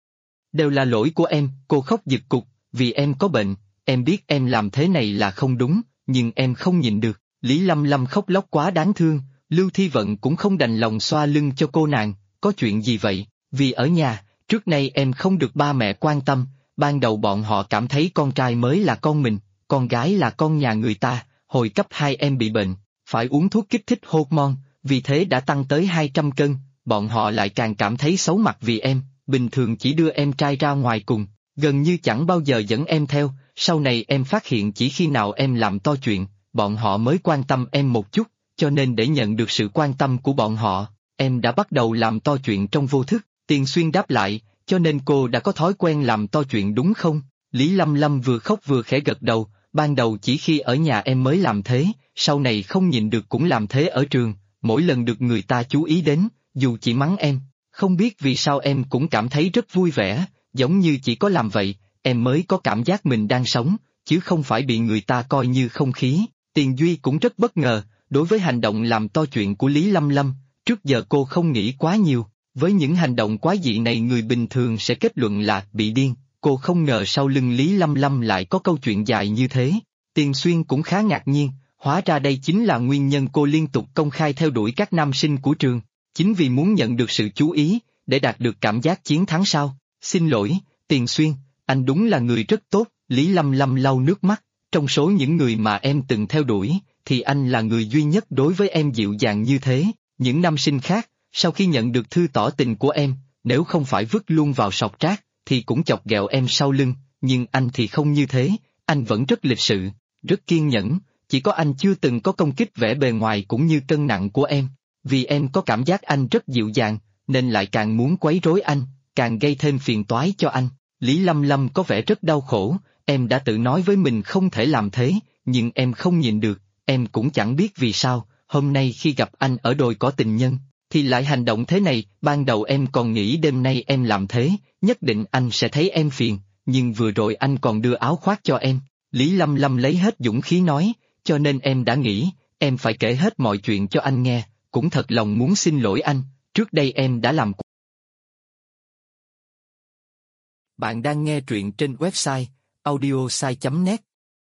Đều là lỗi của em, cô khóc giật cục, vì em có bệnh, em biết em làm thế này là không đúng, nhưng em không nhịn được. Lý Lâm Lâm khóc lóc quá đáng thương, Lưu Thi Vận cũng không đành lòng xoa lưng cho cô nàng, có chuyện gì vậy? Vì ở nhà, trước nay em không được ba mẹ quan tâm, ban đầu bọn họ cảm thấy con trai mới là con mình, con gái là con nhà người ta, hồi cấp 2 em bị bệnh, phải uống thuốc kích thích hormone, vì thế đã tăng tới 200 cân, bọn họ lại càng cảm thấy xấu mặt vì em, bình thường chỉ đưa em trai ra ngoài cùng, gần như chẳng bao giờ dẫn em theo, sau này em phát hiện chỉ khi nào em làm to chuyện, bọn họ mới quan tâm em một chút, cho nên để nhận được sự quan tâm của bọn họ, em đã bắt đầu làm to chuyện trong vô thức. Tiền Xuyên đáp lại, cho nên cô đã có thói quen làm to chuyện đúng không? Lý Lâm Lâm vừa khóc vừa khẽ gật đầu, ban đầu chỉ khi ở nhà em mới làm thế, sau này không nhịn được cũng làm thế ở trường, mỗi lần được người ta chú ý đến, dù chỉ mắng em, không biết vì sao em cũng cảm thấy rất vui vẻ, giống như chỉ có làm vậy, em mới có cảm giác mình đang sống, chứ không phải bị người ta coi như không khí. Tiền Duy cũng rất bất ngờ, đối với hành động làm to chuyện của Lý Lâm Lâm, trước giờ cô không nghĩ quá nhiều, với những hành động quái dị này người bình thường sẽ kết luận là bị điên, cô không ngờ sau lưng Lý Lâm Lâm lại có câu chuyện dài như thế. Tiền Xuyên cũng khá ngạc nhiên, hóa ra đây chính là nguyên nhân cô liên tục công khai theo đuổi các nam sinh của trường, chính vì muốn nhận được sự chú ý, để đạt được cảm giác chiến thắng sao? Xin lỗi, Tiền Xuyên, anh đúng là người rất tốt, Lý Lâm Lâm lau nước mắt, trong số những người mà em từng theo đuổi, thì anh là người duy nhất đối với em dịu dàng như thế, những nam sinh khác, sau khi nhận được thư tỏ tình của em, nếu không phải vứt luôn vào sọt rác, thì cũng chọc ghẹo em sau lưng, nhưng anh thì không như thế, anh vẫn rất lịch sự, rất kiên nhẫn, chỉ có anh chưa từng có công kích vẻ bề ngoài cũng như cân nặng của em, vì em có cảm giác anh rất dịu dàng, nên lại càng muốn quấy rối anh, càng gây thêm phiền toái cho anh. Lý Lâm Lâm có vẻ rất đau khổ, em đã tự nói với mình không thể làm thế, nhưng em không nhịn được, em cũng chẳng biết vì sao, hôm nay khi gặp anh ở đồi cỏ tình nhân, thì lại hành động thế này, ban đầu em còn nghĩ đêm nay em làm thế, nhất định anh sẽ thấy em phiền, nhưng vừa rồi anh còn đưa áo khoác cho em. Lý Lâm Lâm lấy hết dũng khí nói, cho nên em đã nghĩ, em phải kể hết mọi chuyện cho anh nghe, cũng thật lòng muốn xin lỗi anh, trước đây em đã làm Bạn đang nghe truyện trên website audiosai.net.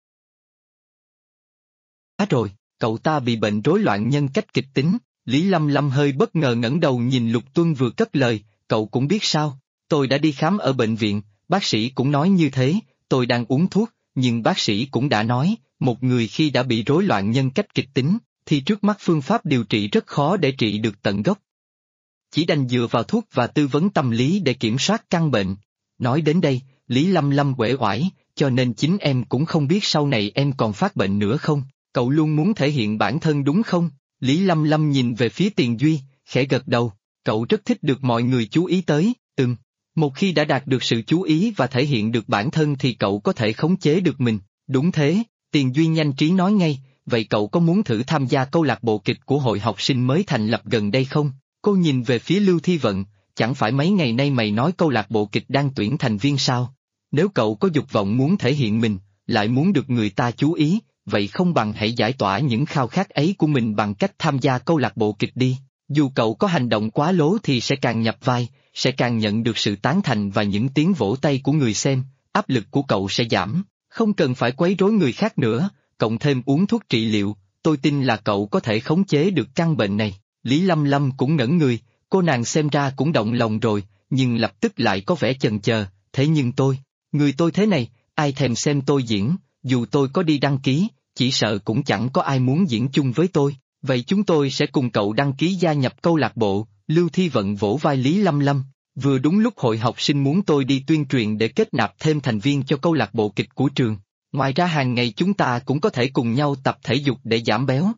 Rồi, cậu ta bị bệnh rối loạn nhân cách kịch tính. Lý Lâm Lâm hơi bất ngờ ngẩng đầu nhìn Lục Tuân vừa cất lời, cậu cũng biết sao, tôi đã đi khám ở bệnh viện, bác sĩ cũng nói như thế, tôi đang uống thuốc, nhưng bác sĩ cũng đã nói, một người khi đã bị rối loạn nhân cách kịch tính, thì trước mắt phương pháp điều trị rất khó để trị được tận gốc. Chỉ đành dựa vào thuốc và tư vấn tâm lý để kiểm soát căn bệnh. Nói đến đây, Lý Lâm Lâm uể oải, cho nên chính em cũng không biết sau này em còn phát bệnh nữa không, cậu luôn muốn thể hiện bản thân đúng không? Lý Lâm Lâm nhìn về phía Tiền Duy, khẽ gật đầu, cậu rất thích được mọi người chú ý tới, một khi đã đạt được sự chú ý và thể hiện được bản thân thì cậu có thể khống chế được mình, đúng thế, Tiền Duy nhanh trí nói ngay, vậy cậu có muốn thử tham gia câu lạc bộ kịch của hội học sinh mới thành lập gần đây không? Cô nhìn về phía Lưu Thi Vận, chẳng phải mấy ngày nay mày nói câu lạc bộ kịch đang tuyển thành viên sao? Nếu cậu có dục vọng muốn thể hiện mình, lại muốn được người ta chú ý, vậy không bằng hãy giải tỏa những khao khát ấy của mình bằng cách tham gia câu lạc bộ kịch đi. Dù cậu có hành động quá lố thì sẽ càng nhập vai, sẽ càng nhận được sự tán thành và những tiếng vỗ tay của người xem, áp lực của cậu sẽ giảm, không cần phải quấy rối người khác nữa, cộng thêm uống thuốc trị liệu, tôi tin là cậu có thể khống chế được căn bệnh này. Lý Lâm Lâm cũng ngẩn người, cô nàng xem ra cũng động lòng rồi, nhưng lập tức lại có vẻ chần chờ, thế nhưng người tôi thế này, ai thèm xem tôi diễn, dù tôi có đi đăng ký, chỉ sợ cũng chẳng có ai muốn diễn chung với tôi, vậy chúng tôi sẽ cùng cậu đăng ký gia nhập câu lạc bộ. Lưu Thi Vận vỗ vai Lý Lâm Lâm, vừa đúng lúc hội học sinh muốn tôi đi tuyên truyền để kết nạp thêm thành viên cho câu lạc bộ kịch của trường, ngoài ra hàng ngày chúng ta cũng có thể cùng nhau tập thể dục để giảm béo.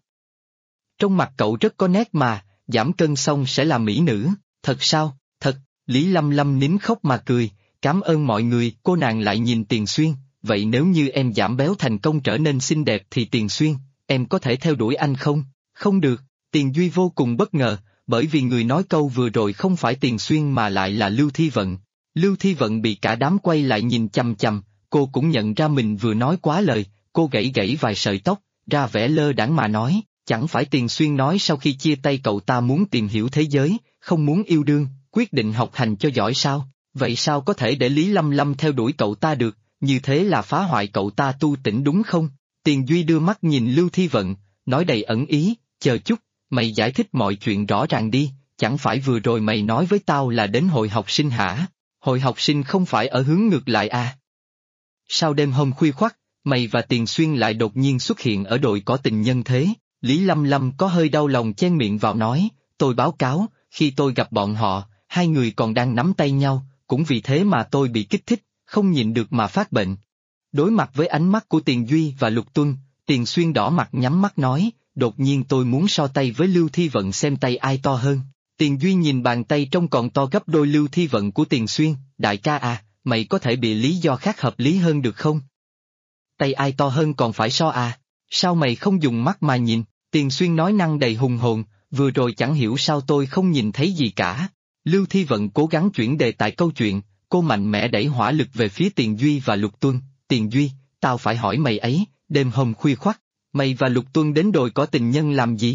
Trong mặt cậu rất có nét mà, giảm cân xong sẽ là mỹ nữ, thật sao, thật, Lý Lâm Lâm nín khóc mà cười, cảm ơn mọi người. Cô nàng lại nhìn Tiền Xuyên, vậy nếu như em giảm béo thành công trở nên xinh đẹp thì Tiền Xuyên, em có thể theo đuổi anh không? Không được, Tiền Duy vô cùng bất ngờ, bởi vì người nói câu vừa rồi không phải Tiền Xuyên mà lại là Lưu Thi Vận. Lưu Thi Vận bị cả đám quay lại nhìn chằm chằm, cô cũng nhận ra mình vừa nói quá lời, cô gãy gãy vài sợi tóc, ra vẻ lơ đãng mà nói, chẳng phải Tiền Xuyên nói sau khi chia tay cậu ta muốn tìm hiểu thế giới, không muốn yêu đương, quyết định học hành cho giỏi sao, vậy sao có thể để Lý Lâm Lâm theo đuổi cậu ta được, như thế là phá hoại cậu ta tu tỉnh đúng không? Tiền Duy đưa mắt nhìn Lưu Thi Vận, nói đầy ẩn ý, chờ chút, mày giải thích mọi chuyện rõ ràng đi, chẳng phải vừa rồi mày nói với tao là đến hội học sinh hả? Hội học sinh không phải ở hướng ngược lại à? Sao đêm hôm khuya khoắt, mày và Tiền Xuyên lại đột nhiên xuất hiện ở đội có tình nhân thế? Lý Lâm Lâm có hơi đau lòng chen miệng vào nói, tôi báo cáo, khi tôi gặp bọn họ, hai người còn đang nắm tay nhau, cũng vì thế mà tôi bị kích thích, không nhịn được mà phát bệnh. Đối mặt với ánh mắt của Tiền Duy và Lục Tuân, Tiền Xuyên đỏ mặt nhắm mắt nói, đột nhiên tôi muốn so tay với Lưu Thi Vận xem tay ai to hơn. Tiền Duy nhìn bàn tay trông còn to gấp đôi Lưu Thi Vận của Tiền Xuyên, đại ca à, mày có thể bị lý do khác hợp lý hơn được không? Tay ai to hơn còn phải so à, sao mày không dùng mắt mà nhìn? Tiền Xuyên nói năng đầy hùng hồn, vừa rồi chẳng hiểu sao tôi không nhìn thấy gì cả. Lưu Thi Vận cố gắng chuyển đề tài câu chuyện, cô mạnh mẽ đẩy hỏa lực về phía Tiền Duy và Lục Tuân. Tiền Duy, tao phải hỏi mày ấy, đêm hôm khuya khoắt, mày và Lục Tuân đến đồi có tình nhân làm gì?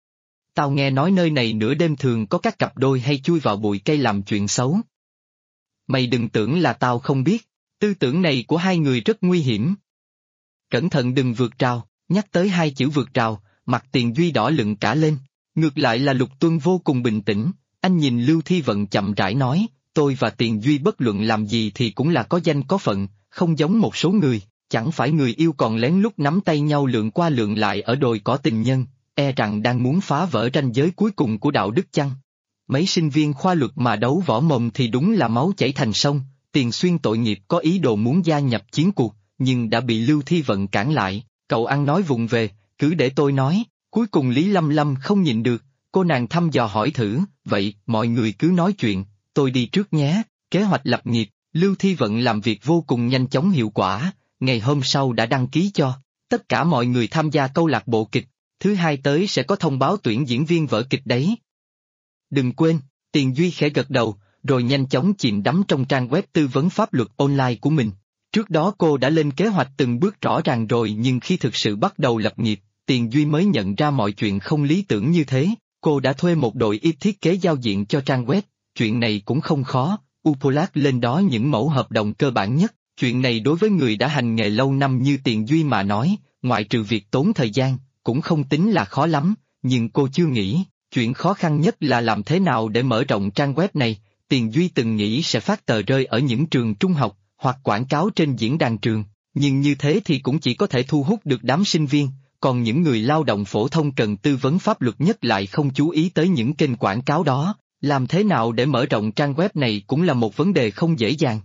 Tao nghe nói nơi này nửa đêm thường có các cặp đôi hay chui vào bụi cây làm chuyện xấu. Mày đừng tưởng là tao không biết, tư tưởng này của hai người rất nguy hiểm. Cẩn thận đừng vượt rào, nhắc tới hai chữ vượt rào, mặt Tiền Duy đỏ lựng cả lên. Ngược lại là Lục Tuân vô cùng bình tĩnh, anh nhìn Lưu Thi Vận chậm rãi nói, tôi và Tiền Duy bất luận làm gì thì cũng là có danh có phận, không giống một số người, chẳng phải người yêu còn lén lút nắm tay nhau lượn qua lượn lại ở đồi cỏ tình nhân, e rằng đang muốn phá vỡ ranh giới cuối cùng của đạo đức chăng? Mấy sinh viên khoa luật mà đấu võ mồm thì đúng là máu chảy thành sông. Tiền Xuyên tội nghiệp có ý đồ muốn gia nhập chiến cuộc, nhưng đã bị Lưu Thi Vận cản lại, cậu ăn nói vụng về, cứ để tôi nói. Cuối cùng Lý Lâm Lâm không nhịn được, cô nàng thăm dò hỏi thử, vậy mọi người cứ nói chuyện, tôi đi trước nhé. Kế hoạch lập nghiệp, Lưu Thi Vận làm việc vô cùng nhanh chóng hiệu quả, ngày hôm sau đã đăng ký cho tất cả mọi người tham gia câu lạc bộ kịch, thứ hai tới sẽ có thông báo tuyển diễn viên vở kịch đấy. Đừng quên, Tiền Duy khẽ gật đầu, rồi nhanh chóng chìm đắm trong trang web tư vấn pháp luật online của mình. Trước đó cô đã lên kế hoạch từng bước rõ ràng rồi nhưng khi thực sự bắt đầu lập nghiệp, Tiền Duy mới nhận ra mọi chuyện không lý tưởng như thế. Cô đã thuê một đội thiết kế giao diện cho trang web, chuyện này cũng không khó, Upload lên đó những mẫu hợp đồng cơ bản nhất. Chuyện này đối với người đã hành nghề lâu năm như Tiền Duy mà nói, ngoại trừ việc tốn thời gian, cũng không tính là khó lắm, nhưng cô chưa nghĩ, chuyện khó khăn nhất là làm thế nào để mở rộng trang web này. Tiền Duy từng nghĩ sẽ phát tờ rơi ở những trường trung học, hoặc quảng cáo trên diễn đàn trường, nhưng như thế thì cũng chỉ có thể thu hút được đám sinh viên, còn những người lao động phổ thông cần tư vấn pháp luật nhất lại không chú ý tới những kênh quảng cáo đó. Làm thế nào để mở rộng trang web này cũng là một vấn đề không dễ dàng.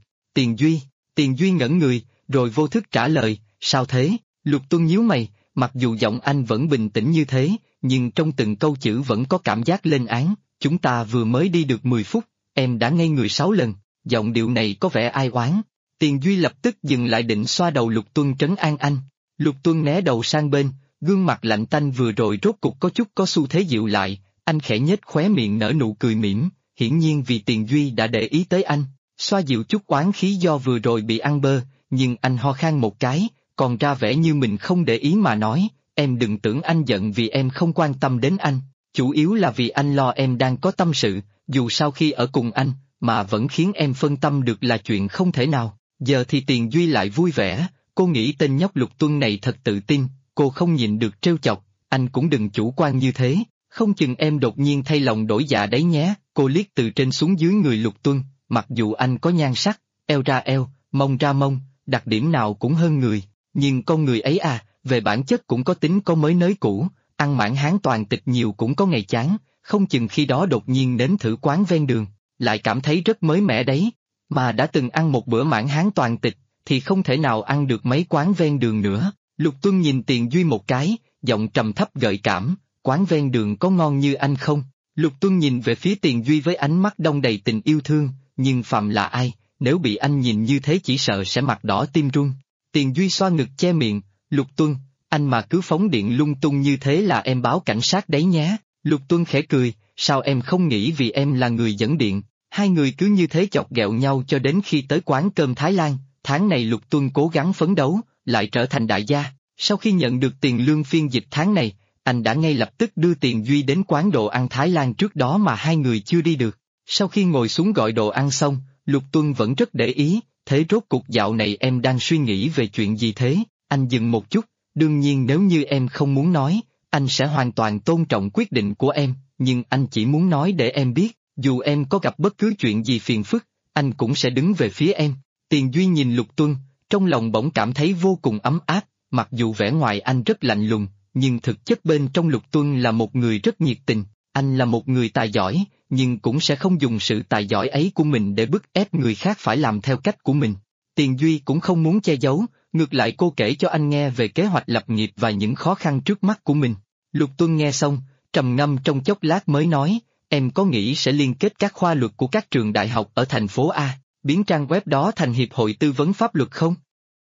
Tiền Duy ngẩn người, rồi vô thức trả lời, sao thế? Lục Tuân nhíu mày, mặc dù giọng anh vẫn bình tĩnh như thế, nhưng trong từng câu chữ vẫn có cảm giác lên án. Chúng ta vừa mới đi được 10 phút, em đã ngây người 6 lần, giọng điệu này có vẻ ai oán. Tiền Duy lập tức dừng lại định xoa đầu Lục Tuân trấn an anh. Lục Tuân né đầu sang bên, gương mặt lạnh tanh vừa rồi rốt cục có xu thế dịu lại, anh khẽ nhếch khóe miệng nở nụ cười mỉm, hiển nhiên vì Tiền Duy đã để ý tới anh, xoa dịu chút oán khí do vừa rồi bị ăn bơ, nhưng anh ho khan một cái, còn ra vẻ như mình không để ý mà nói, em đừng tưởng anh giận vì em không quan tâm đến anh, chủ yếu là vì anh lo em đang có tâm sự, dù sau khi ở cùng anh, mà vẫn khiến em phân tâm được là chuyện không thể nào. Giờ thì Tiền Duy lại vui vẻ, cô nghĩ tên nhóc Lục Tuân này thật tự tin, cô không nhịn được trêu chọc, anh cũng đừng chủ quan như thế, không chừng em đột nhiên thay lòng đổi dạ đấy nhé. Cô liếc từ trên xuống dưới người Lục Tuân, mặc dù anh có nhan sắc, eo ra eo, mông ra mông, đặc điểm nào cũng hơn người, nhưng con người ấy về bản chất cũng có tính có mới nới cũ, ăn mãn hán toàn tịch nhiều cũng có ngày chán, không chừng khi đó đột nhiên nếm thử quán ven đường, lại cảm thấy rất mới mẻ đấy, mà đã từng ăn một bữa mãn hán toàn tịch, thì không thể nào ăn được mấy quán ven đường nữa. Lục Tuân nhìn Tiền Duy một cái, giọng trầm thấp gợi cảm, quán ven đường có ngon như anh không? Lục Tuân nhìn về phía Tiền Duy với ánh mắt đong đầy tình yêu thương, nhưng phạm là ai, nếu bị anh nhìn như thế chỉ sợ sẽ mặt đỏ tim run. Tiền Duy xoa ngực che miệng, Lục Tuân, anh mà cứ phóng điện lung tung như thế là em báo cảnh sát đấy nhé. Lục Tuân khẽ cười, sao em không nghĩ vì em là người dẫn điện, hai người cứ như thế chọc ghẹo nhau cho đến khi tới quán cơm Thái Lan. Tháng này Lục Tuân cố gắng phấn đấu, lại trở thành đại gia, sau khi nhận được tiền lương phiên dịch tháng này, anh đã ngay lập tức đưa Tiền Duy đến quán đồ ăn Thái Lan trước đó mà hai người chưa đi được. Sau khi ngồi xuống gọi đồ ăn xong, Lục Tuân vẫn rất để ý, thế rốt cuộc dạo này em đang suy nghĩ về chuyện gì thế? Anh dừng một chút, đương nhiên nếu như em không muốn nói, anh sẽ hoàn toàn tôn trọng quyết định của em, nhưng anh chỉ muốn nói để em biết, dù em có gặp bất cứ chuyện gì phiền phức, anh cũng sẽ đứng về phía em. Tiền Duy nhìn Lục Tuân, trong lòng bỗng cảm thấy vô cùng ấm áp, mặc dù vẻ ngoài anh rất lạnh lùng, nhưng thực chất bên trong Lục Tuân là một người rất nhiệt tình, anh là một người tài giỏi, nhưng cũng sẽ không dùng sự tài giỏi ấy của mình để bức ép người khác phải làm theo cách của mình. Tiền Duy cũng không muốn che giấu, ngược lại cô kể cho anh nghe về kế hoạch lập nghiệp và những khó khăn trước mắt của mình. Lục Tuân nghe xong, trầm ngâm trong chốc lát mới nói, em có nghĩ sẽ liên kết các khoa luật của các trường đại học ở thành phố A, biến trang web đó thành hiệp hội tư vấn pháp luật không?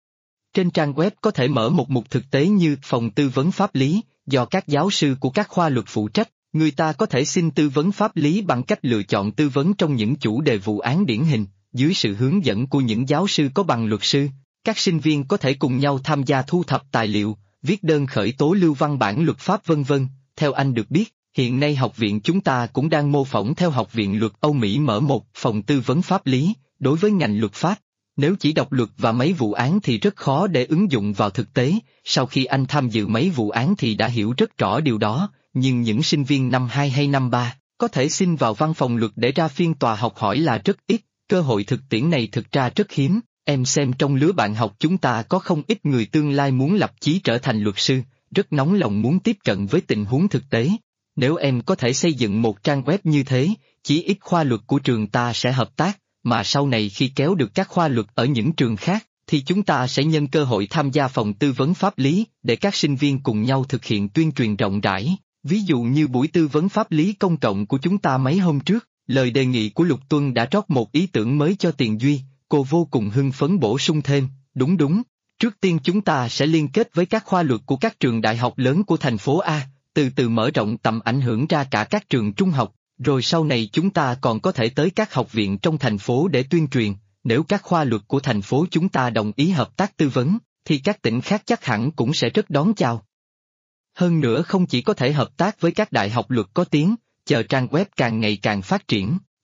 Trên trang web có thể mở một mục thực tế như phòng tư vấn pháp lý, do các giáo sư của các khoa luật phụ trách, người ta có thể xin tư vấn pháp lý bằng cách lựa chọn tư vấn trong những chủ đề vụ án điển hình, dưới sự hướng dẫn của những giáo sư có bằng luật sư. Các sinh viên có thể cùng nhau tham gia thu thập tài liệu, viết đơn khởi tố lưu văn bản luật pháp vân vân. Theo anh được biết, hiện nay học viện chúng ta cũng đang mô phỏng theo học viện luật Âu Mỹ mở một phòng tư vấn pháp lý, đối với ngành luật pháp. Nếu chỉ đọc luật và mấy vụ án thì rất khó để ứng dụng vào thực tế, sau khi anh tham dự mấy vụ án thì đã hiểu rất rõ điều đó, nhưng những sinh viên năm 2 hay năm 3, có thể xin vào văn phòng luật để ra phiên tòa học hỏi là rất ít, cơ hội thực tiễn này thực ra rất hiếm. Em xem trong lứa bạn học chúng ta có không ít người tương lai muốn lập chí trở thành luật sư, rất nóng lòng muốn tiếp cận với tình huống thực tế. Nếu em có thể xây dựng một trang web như thế, chí ít khoa luật của trường ta sẽ hợp tác, mà sau này khi kéo được các khoa luật ở những trường khác, thì chúng ta sẽ nhân cơ hội tham gia phòng tư vấn pháp lý để các sinh viên cùng nhau thực hiện tuyên truyền rộng rãi. Ví dụ như buổi tư vấn pháp lý công cộng của chúng ta mấy hôm trước, lời đề nghị của Lục Tuân đã rót một ý tưởng mới cho Tiền Duy, cô vô cùng hưng phấn bổ sung thêm, đúng, trước tiên chúng ta sẽ liên kết với các khoa luật của các trường đại học lớn của thành phố A, từ từ mở rộng tầm ảnh hưởng ra cả các trường trung học, rồi sau này chúng ta còn có thể tới các học viện trong thành phố để tuyên truyền, nếu các khoa luật của thành phố chúng ta đồng ý hợp tác tư vấn, thì các tỉnh khác chắc hẳn cũng sẽ rất đón chào. Hơn nữa không chỉ có thể hợp tác với các đại học luật có tiếng, chờ trang web càng ngày càng phát triển,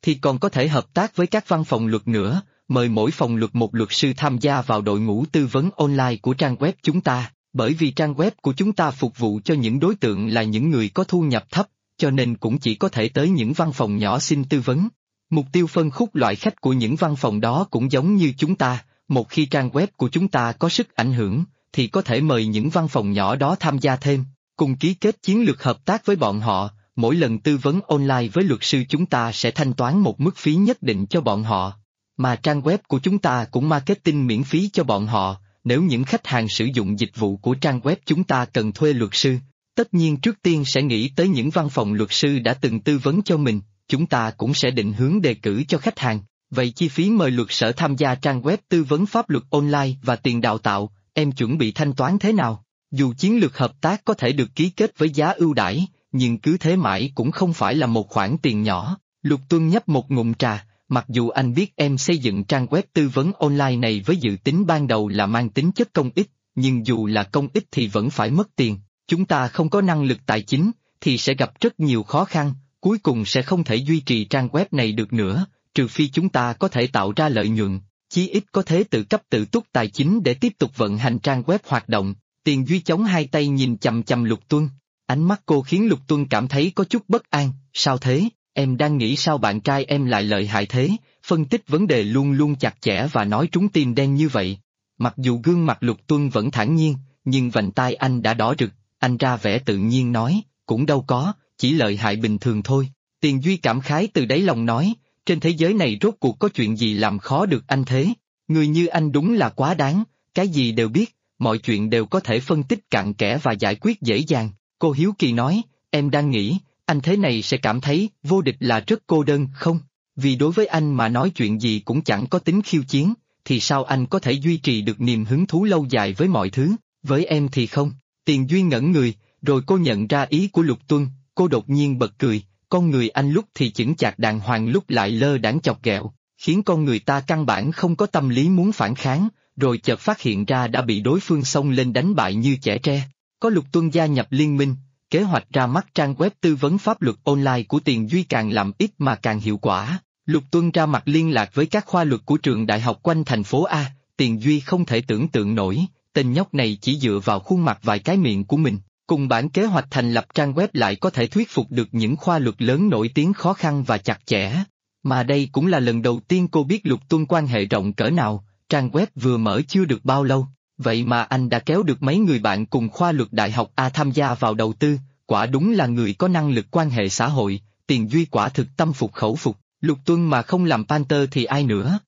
thì còn có thể hợp tác với các văn phòng luật nữa, mời mỗi phòng luật một luật sư tham gia vào đội ngũ tư vấn online của trang web chúng ta, bởi vì trang web của chúng ta phục vụ cho những đối tượng là những người có thu nhập thấp, cho nên cũng chỉ có thể tới những văn phòng nhỏ xin tư vấn. Mục tiêu phân khúc loại khách của những văn phòng đó cũng giống như chúng ta, một khi trang web của chúng ta có sức ảnh hưởng, thì có thể mời những văn phòng nhỏ đó tham gia thêm, cùng ký kết chiến lược hợp tác với bọn họ. Mỗi lần tư vấn online với luật sư chúng ta sẽ thanh toán một mức phí nhất định cho bọn họ. Mà trang web của chúng ta cũng marketing miễn phí cho bọn họ, nếu những khách hàng sử dụng dịch vụ của trang web chúng ta cần thuê luật sư. Tất nhiên trước tiên sẽ nghĩ tới những văn phòng luật sư đã từng tư vấn cho mình, chúng ta cũng sẽ định hướng đề cử cho khách hàng. Vậy chi phí mời luật sở tham gia trang web tư vấn pháp luật online và tiền đào tạo, em chuẩn bị thanh toán thế nào? Dù chiến lược hợp tác có thể được ký kết với giá ưu đãi, nhưng cứ thế mãi cũng không phải là một khoản tiền nhỏ. Lục Tuân nhấp một ngụm trà, mặc dù anh biết em xây dựng trang web tư vấn online này với dự tính ban đầu là mang tính chất công ích, nhưng dù là công ích thì vẫn phải mất tiền. Chúng ta không có năng lực tài chính, thì sẽ gặp rất nhiều khó khăn, cuối cùng sẽ không thể duy trì trang web này được nữa, trừ phi chúng ta có thể tạo ra lợi nhuận, chí ít có thế tự cấp tự túc tài chính để tiếp tục vận hành trang web hoạt động. Tiền Duy chống hai tay nhìn chằm chằm Lục Tuân, ánh mắt cô khiến Lục Tuân cảm thấy có chút bất an. Sao thế, em đang nghĩ sao bạn trai em lại lợi hại thế, phân tích vấn đề luôn luôn chặt chẽ và nói trúng tim đen như vậy. Mặc dù gương mặt Lục Tuân vẫn thản nhiên, nhưng vành tai anh đã đỏ rực, anh ra vẻ tự nhiên nói, cũng đâu có, chỉ lợi hại bình thường thôi. Tiền Duy cảm khái từ đáy lòng nói, trên thế giới này rốt cuộc có chuyện gì làm khó được anh thế, người như anh đúng là quá đáng, cái gì đều biết, mọi chuyện đều có thể phân tích cặn kẽ và giải quyết dễ dàng. Cô hiếu kỳ nói, em đang nghĩ, anh thế này sẽ cảm thấy vô địch là rất cô đơn không? Vì đối với anh mà nói chuyện gì cũng chẳng có tính khiêu chiến, thì sao anh có thể duy trì được niềm hứng thú lâu dài với mọi thứ, với em thì không. Tiền Duy ngẩn người, rồi cô nhận ra ý của Lục Tuân, cô đột nhiên bật cười, con người anh lúc thì chững chạc đàng hoàng lúc lại lơ đãng chọc ghẹo, khiến con người ta căn bản không có tâm lý muốn phản kháng, rồi chợt phát hiện ra đã bị đối phương xông lên đánh bại như chẻ tre. Có Lục Tuân gia nhập liên minh, kế hoạch ra mắt trang web tư vấn pháp luật online của Tiền Duy càng làm ít mà càng hiệu quả. Lục Tuân ra mặt liên lạc với các khoa luật của trường đại học quanh thành phố A, Tiền Duy không thể tưởng tượng nổi, tên nhóc này chỉ dựa vào khuôn mặt vài cái miệng của mình, cùng bản kế hoạch thành lập trang web lại có thể thuyết phục được những khoa luật lớn nổi tiếng khó khăn và chặt chẽ. Mà đây cũng là lần đầu tiên cô biết Lục Tuân quan hệ rộng cỡ nào, trang web vừa mở chưa được bao lâu, vậy mà anh đã kéo được mấy người bạn cùng khoa luật đại học A tham gia vào đầu tư, quả đúng là người có năng lực quan hệ xã hội. Tiền Duy quả thực tâm phục khẩu phục, Lục Tuân mà không làm Panther thì ai nữa.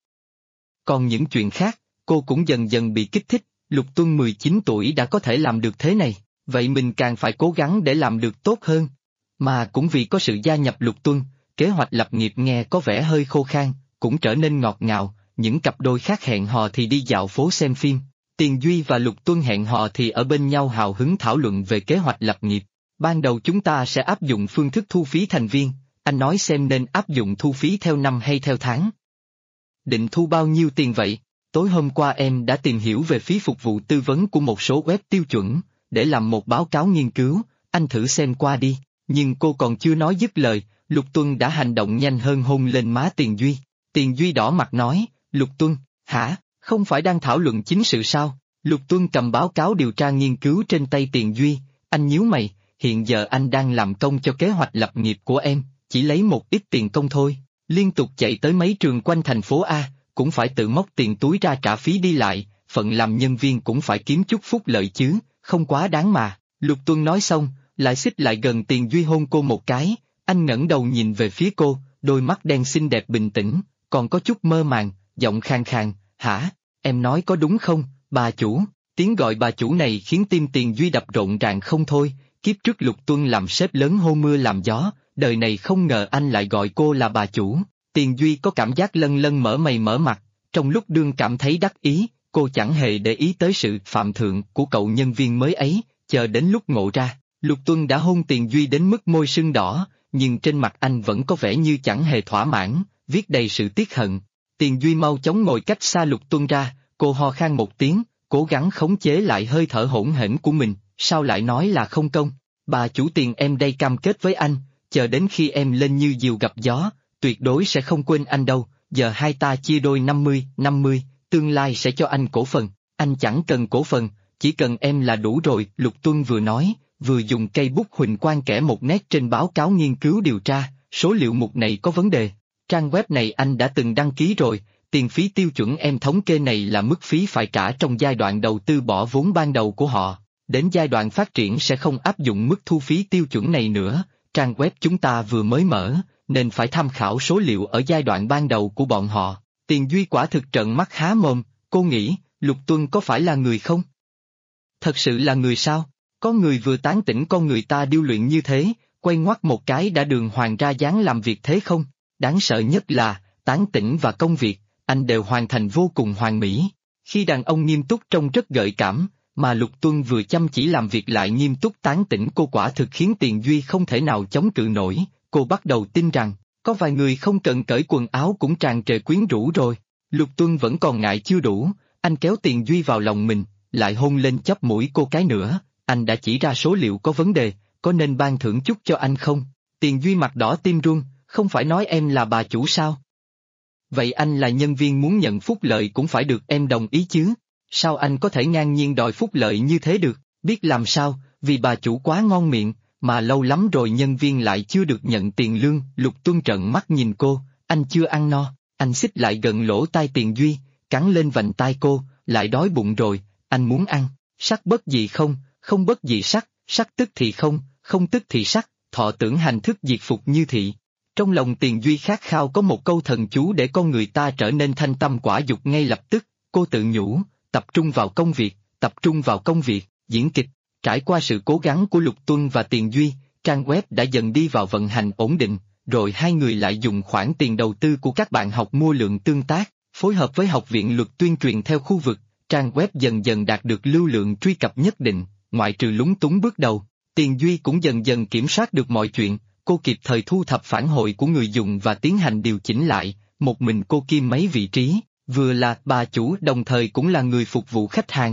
Còn những chuyện khác, cô cũng dần dần bị kích thích, Lục Tuân 19 tuổi đã có thể làm được thế này, vậy mình càng phải cố gắng để làm được tốt hơn. Mà cũng vì có sự gia nhập Lục Tuân, kế hoạch lập nghiệp nghe có vẻ hơi khô khan, cũng trở nên ngọt ngào, những cặp đôi khác hẹn hò thì đi dạo phố xem phim, Tiền Duy và Lục Tuân hẹn hò thì ở bên nhau hào hứng thảo luận về kế hoạch lập nghiệp. Ban đầu chúng ta sẽ áp dụng phương thức thu phí thành viên, anh nói xem nên áp dụng thu phí theo năm hay theo tháng. Định thu bao nhiêu tiền vậy? Tối hôm qua em đã tìm hiểu về phí phục vụ tư vấn của một số web tiêu chuẩn, để làm một báo cáo nghiên cứu, anh thử xem qua đi. Nhưng cô còn chưa nói dứt lời, Lục Tuân đã hành động nhanh hơn hôn lên má Tiền Duy. Tiền Duy đỏ mặt nói, Lục Tuân, hả, không phải đang thảo luận chính sự sao? Lục Tuân cầm báo cáo điều tra nghiên cứu trên tay Tiền Duy, anh nhíu mày, hiện giờ anh đang làm công cho kế hoạch lập nghiệp của em, chỉ lấy một ít tiền công thôi, liên tục chạy tới mấy trường quanh thành phố A, cũng phải tự móc tiền túi ra trả phí đi lại, phận làm nhân viên cũng phải kiếm chút phúc lợi chứ, không quá đáng mà. Lục Tuân nói xong, lại xích lại gần Tiền Duy hôn cô một cái, anh ngẩng đầu nhìn về phía cô, đôi mắt đen xinh đẹp bình tĩnh, còn có chút mơ màng, giọng khàn khàn, hả, em nói có đúng không, bà chủ? Tiếng gọi bà chủ này khiến tim Tiền Duy đập rộn ràng không thôi, kiếp trước Lục Tuân làm sếp lớn hô mưa làm gió, đời này không ngờ anh lại gọi cô là bà chủ. Tiền Duy có cảm giác lân lân mở mày mở mặt, trong lúc đương cảm thấy đắc ý, cô chẳng hề để ý tới sự phạm thượng của cậu nhân viên mới ấy, chờ đến lúc ngộ ra, Lục Tuân đã hôn Tiền Duy đến mức môi sưng đỏ, nhưng trên mặt anh vẫn có vẻ như chẳng hề thỏa mãn, viết đầy sự tiếc hận. Tiền Duy mau chóng ngồi cách xa Lục Tuân ra, cô ho khan một tiếng, cố gắng khống chế lại hơi thở hỗn hển của mình, sao lại nói là không công? Bà chủ Tiền em đây cam kết với anh, chờ đến khi em lên như diều gặp gió, tuyệt đối sẽ không quên anh đâu, giờ hai ta chia đôi 50-50, tương lai sẽ cho anh cổ phần, anh chẳng cần cổ phần, chỉ cần em là đủ rồi, Lục Tuân vừa nói, vừa dùng cây bút huỳnh quang kẻ một nét trên báo cáo nghiên cứu điều tra, số liệu mục này có vấn đề. Trang web này anh đã từng đăng ký rồi, tiền phí tiêu chuẩn em thống kê này là mức phí phải trả trong giai đoạn đầu tư bỏ vốn ban đầu của họ, đến giai đoạn phát triển sẽ không áp dụng mức thu phí tiêu chuẩn này nữa, trang web chúng ta vừa mới mở, nên phải tham khảo số liệu ở giai đoạn ban đầu của bọn họ. Tiền Duy quả thực trợn mắt há mồm, cô nghĩ, Lục Tuân có phải là người không? Thật sự là người sao? Có người vừa tán tỉnh con người ta điêu luyện như thế, quay ngoắt một cái đã đường hoàng ra dáng làm việc thế không? Đáng sợ nhất là, tán tỉnh và công việc, anh đều hoàn thành vô cùng hoàn mỹ. Khi đàn ông nghiêm túc trông rất gợi cảm, mà Lục Tuân vừa chăm chỉ làm việc lại nghiêm túc tán tỉnh cô quả thực khiến Tiền Duy không thể nào chống cự nổi, cô bắt đầu tin rằng, có vài người không cần cởi quần áo cũng tràn trề quyến rũ rồi. Lục Tuân vẫn còn ngại chưa đủ, anh kéo Tiền Duy vào lòng mình, lại hôn lên chóp mũi cô cái nữa, anh đã chỉ ra số liệu có vấn đề, có nên ban thưởng chút cho anh không? Tiền Duy mặt đỏ tim run, không phải nói em là bà chủ sao? Vậy anh là nhân viên muốn nhận phúc lợi cũng phải được em đồng ý chứ? Sao anh có thể ngang nhiên đòi phúc lợi như thế được? Biết làm sao, vì bà chủ quá ngon miệng, mà lâu lắm rồi nhân viên lại chưa được nhận tiền lương. Lục Tuân trợn mắt nhìn cô, anh chưa ăn no, anh xích lại gần lỗ tai Tiền Duy, cắn lên vành tai cô, lại đói bụng rồi, anh muốn ăn, sắc bất dị không, không bất dị sắc, sắc tức thì không, không tức thì sắc, thọ tưởng hành thức diệt phục như thị. Trong lòng Tiền Duy khát khao có một câu thần chú để con người ta trở nên thanh tâm quả dục ngay lập tức, cô tự nhủ, tập trung vào công việc, tập trung vào công việc, diễn kịch. Trải qua sự cố gắng của Lục Tuân và Tiền Duy, trang web đã dần đi vào vận hành ổn định, rồi hai người lại dùng khoản tiền đầu tư của các bạn học mua lượng tương tác, phối hợp với Học viện Luật tuyên truyền theo khu vực, trang web dần dần đạt được lưu lượng truy cập nhất định, ngoại trừ lúng túng bước đầu, Tiền Duy cũng dần dần kiểm soát được mọi chuyện, cô kịp thời thu thập phản hồi của người dùng và tiến hành điều chỉnh lại, một mình cô kiêm mấy vị trí, vừa là bà chủ đồng thời cũng là người phục vụ khách hàng.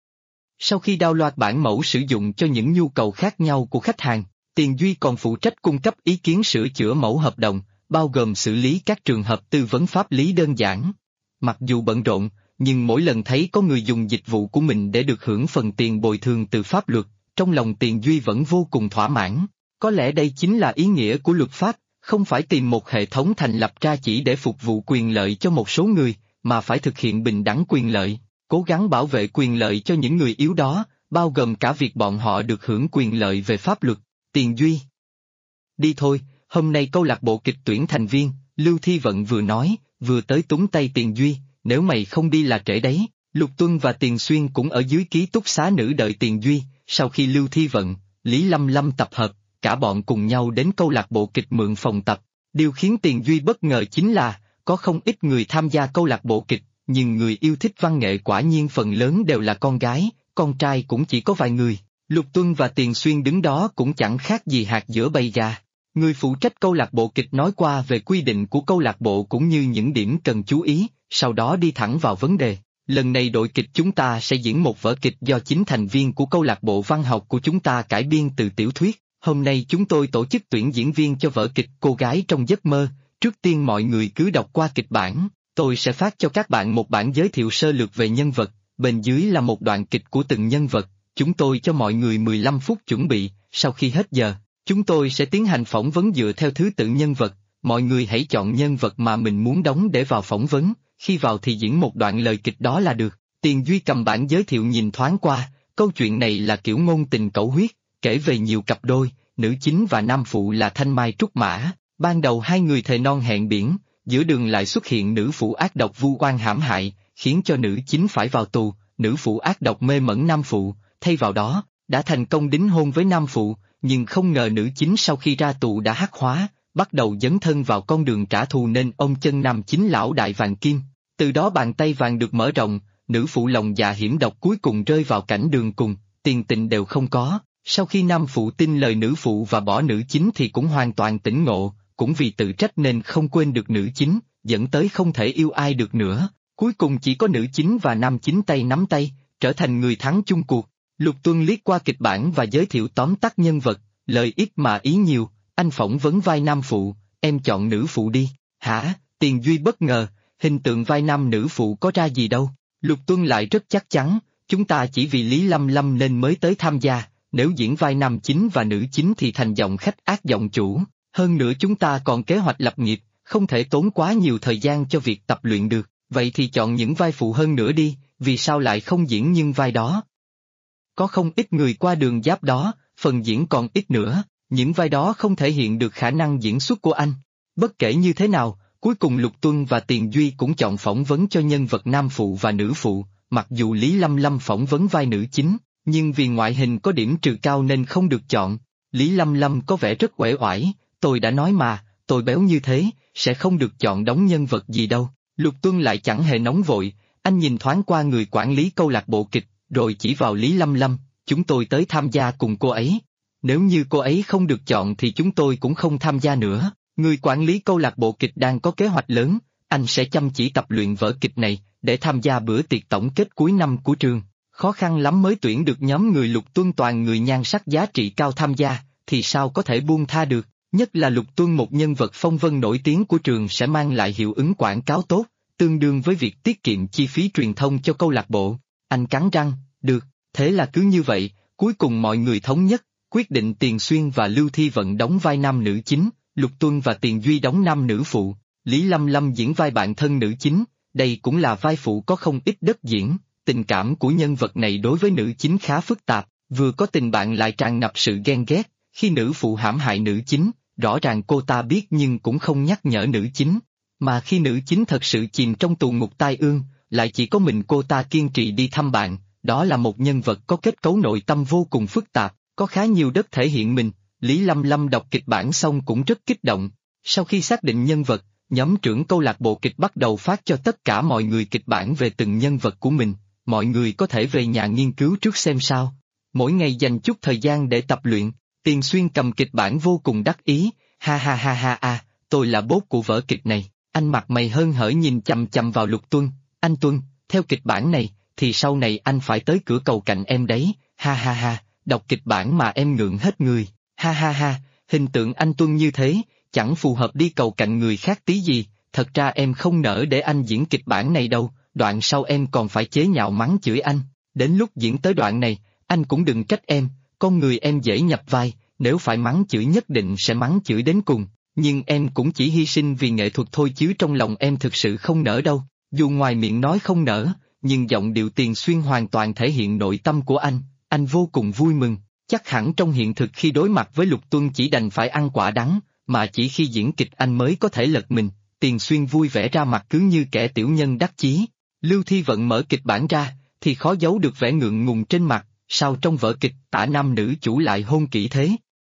Sau khi download bản mẫu sử dụng cho những nhu cầu khác nhau của khách hàng, Tiền Duy còn phụ trách cung cấp ý kiến sửa chữa mẫu hợp đồng, bao gồm xử lý các trường hợp tư vấn pháp lý đơn giản. Mặc dù bận rộn, nhưng mỗi lần thấy có người dùng dịch vụ của mình để được hưởng phần tiền bồi thường từ pháp luật, trong lòng Tiền Duy vẫn vô cùng thỏa mãn. Có lẽ đây chính là ý nghĩa của luật pháp, không phải tìm một hệ thống thành lập ra chỉ để phục vụ quyền lợi cho một số người, mà phải thực hiện bình đẳng quyền lợi, cố gắng bảo vệ quyền lợi cho những người yếu đó, bao gồm cả việc bọn họ được hưởng quyền lợi về pháp luật. Tiền Duy. Đi thôi, hôm nay câu lạc bộ kịch tuyển thành viên, Lưu Thi Vận vừa nói, vừa tới túm tay Tiền Duy, nếu mày không đi là trễ đấy. Lục Tuân và Tiền Xuyên cũng ở dưới ký túc xá nữ đợi Tiền Duy, sau khi Lưu Thi Vận, Lý Lâm Lâm tập hợp, cả bọn cùng nhau đến câu lạc bộ kịch mượn phòng tập. Điều khiến Tiền Duy bất ngờ chính là, có không ít người tham gia câu lạc bộ kịch, nhưng người yêu thích văn nghệ quả nhiên phần lớn đều là con gái, con trai cũng chỉ có vài người. Lục Tuân và Tiền Xuyên đứng đó cũng chẳng khác gì hạt giữa bầy gà. Người phụ trách câu lạc bộ kịch nói qua về quy định của câu lạc bộ cũng như những điểm cần chú ý, sau đó đi thẳng vào vấn đề. Lần này đội kịch chúng ta sẽ diễn một vở kịch do 9 thành viên của câu lạc bộ văn học của chúng ta cải biên từ tiểu thuyết. Hôm nay chúng tôi tổ chức tuyển diễn viên cho vở kịch Cô gái trong giấc mơ. Trước tiên mọi người cứ đọc qua kịch bản, tôi sẽ phát cho các bạn một bản giới thiệu sơ lược về nhân vật, bên dưới là một đoạn kịch của từng nhân vật. Chúng tôi cho mọi người 15 phút chuẩn bị, sau khi hết giờ, chúng tôi sẽ tiến hành phỏng vấn dựa theo thứ tự nhân vật, mọi người hãy chọn nhân vật mà mình muốn đóng để vào phỏng vấn, khi vào thì diễn một đoạn lời kịch đó là được. Tiền Duy cầm bản giới thiệu nhìn thoáng qua, câu chuyện này là kiểu ngôn tình cẩu huyết, kể về nhiều cặp đôi, nữ chính và nam phụ là Thanh Mai Trúc Mã, ban đầu hai người thề non hẹn biển, giữa đường lại xuất hiện nữ phụ ác độc vu oan hãm hại, khiến cho nữ chính phải vào tù, nữ phụ ác độc mê mẩn nam phụ. Thay vào đó, đã thành công đính hôn với nam phụ, nhưng không ngờ nữ chính sau khi ra tù đã hắc hóa, bắt đầu dấn thân vào con đường trả thù nên ông chân nam chính lão đại vàng kim. Từ đó bàn tay vàng được mở rộng, nữ phụ lòng dạ hiểm độc cuối cùng rơi vào cảnh đường cùng, tiền tình đều không có. Sau khi nam phụ tin lời nữ phụ và bỏ nữ chính thì cũng hoàn toàn tỉnh ngộ, cũng vì tự trách nên không quên được nữ chính, dẫn tới không thể yêu ai được nữa. Cuối cùng chỉ có nữ chính và nam chính tay nắm tay, trở thành người thắng chung cuộc. Lục Tuân liếc qua kịch bản và giới thiệu tóm tắt nhân vật, lời ít mà ý nhiều, anh phỏng vấn vai nam phụ, em chọn nữ phụ đi. Hả? Tiền Duy bất ngờ, hình tượng vai nam nữ phụ có ra gì đâu. Lục Tuân lại rất chắc chắn, chúng ta chỉ vì Lý Lâm Lâm nên mới tới tham gia, nếu diễn vai nam chính và nữ chính thì thành giọng khách ác giọng chủ, hơn nữa chúng ta còn kế hoạch lập nghiệp, không thể tốn quá nhiều thời gian cho việc tập luyện được, vậy thì chọn những vai phụ hơn nữa đi, vì sao lại không diễn nhưng vai đó? Có không ít người qua đường giáp đó, phần diễn còn ít nữa, những vai đó không thể hiện được khả năng diễn xuất của anh. Bất kể như thế nào, cuối cùng Lục Tuân và Tiền Duy cũng chọn phỏng vấn cho nhân vật nam phụ và nữ phụ, mặc dù Lý Lâm Lâm phỏng vấn vai nữ chính, nhưng vì ngoại hình có điểm trừ cao nên không được chọn. Lý Lâm Lâm có vẻ rất uể oải, tôi đã nói mà, tôi béo như thế, sẽ không được chọn đóng nhân vật gì đâu. Lục Tuân lại chẳng hề nóng vội, anh nhìn thoáng qua người quản lý câu lạc bộ kịch, rồi chỉ vào Lý Lâm Lâm, chúng tôi tới tham gia cùng cô ấy. Nếu như cô ấy không được chọn thì chúng tôi cũng không tham gia nữa. Người quản lý câu lạc bộ kịch đang có kế hoạch lớn, anh sẽ chăm chỉ tập luyện vở kịch này, để tham gia bữa tiệc tổng kết cuối năm của trường. Khó khăn lắm mới tuyển được nhóm người Lục Tuân toàn người nhan sắc giá trị cao tham gia, thì sao có thể buông tha được, nhất là Lục Tuân một nhân vật phong vân nổi tiếng của trường sẽ mang lại hiệu ứng quảng cáo tốt, tương đương với việc tiết kiệm chi phí truyền thông cho câu lạc bộ. Anh cắn răng, được, thế là cứ như vậy, cuối cùng mọi người thống nhất, quyết định Tiền Xuyên và Lưu Thi Vận đóng vai nam nữ chính, Lục Tuân và Tiền Duy đóng nam nữ phụ, Lý Lâm Lâm diễn vai bạn thân nữ chính, đây cũng là vai phụ có không ít đất diễn, tình cảm của nhân vật này đối với nữ chính khá phức tạp, vừa có tình bạn lại tràn ngập sự ghen ghét, khi nữ phụ hãm hại nữ chính, rõ ràng cô ta biết nhưng cũng không nhắc nhở nữ chính, mà khi nữ chính thật sự chìm trong tù ngục tai ương, lại chỉ có mình cô ta kiên trì đi thăm bạn, đó là một nhân vật có kết cấu nội tâm vô cùng phức tạp, có khá nhiều đất thể hiện mình. Lý Lâm Lâm đọc kịch bản xong cũng rất kích động. Sau khi xác định nhân vật, nhóm trưởng câu lạc bộ kịch bắt đầu phát cho tất cả mọi người kịch bản về từng nhân vật của mình, mọi người có thể về nhà nghiên cứu trước xem sao. Mỗi ngày dành chút thời gian để tập luyện, Tiền Xuyên cầm kịch bản vô cùng đắc ý, ha ha ha ha à, tôi là bốt của vở kịch này, anh mặt mày hớn hở nhìn chằm chằm vào Lục Tuân, anh Tuân, theo kịch bản này, thì sau này anh phải tới cửa cầu cạnh em đấy, ha ha ha, đọc kịch bản mà em ngượng hết người. Ha ha ha, hình tượng anh Tuân như thế, chẳng phù hợp đi cầu cạnh người khác tí gì, thật ra em không nỡ để anh diễn kịch bản này đâu, đoạn sau em còn phải chế nhạo mắng chửi anh, đến lúc diễn tới đoạn này, anh cũng đừng trách em, con người em dễ nhập vai, nếu phải mắng chửi nhất định sẽ mắng chửi đến cùng, nhưng em cũng chỉ hy sinh vì nghệ thuật thôi chứ trong lòng em thực sự không nỡ đâu, dù ngoài miệng nói không nỡ, nhưng giọng điệu Tiền Xuyên hoàn toàn thể hiện nội tâm của anh vô cùng vui mừng. Chắc hẳn trong hiện thực khi đối mặt với Lục Tuân chỉ đành phải ăn quả đắng, mà chỉ khi diễn kịch anh mới có thể lật mình, Tiền Xuyên vui vẻ ra mặt cứ như kẻ tiểu nhân đắc chí. Lưu Thi Vận mở kịch bản ra, thì khó giấu được vẻ ngượng ngùng trên mặt, sao trong vở kịch tả nam nữ chủ lại hôn kỹ thế?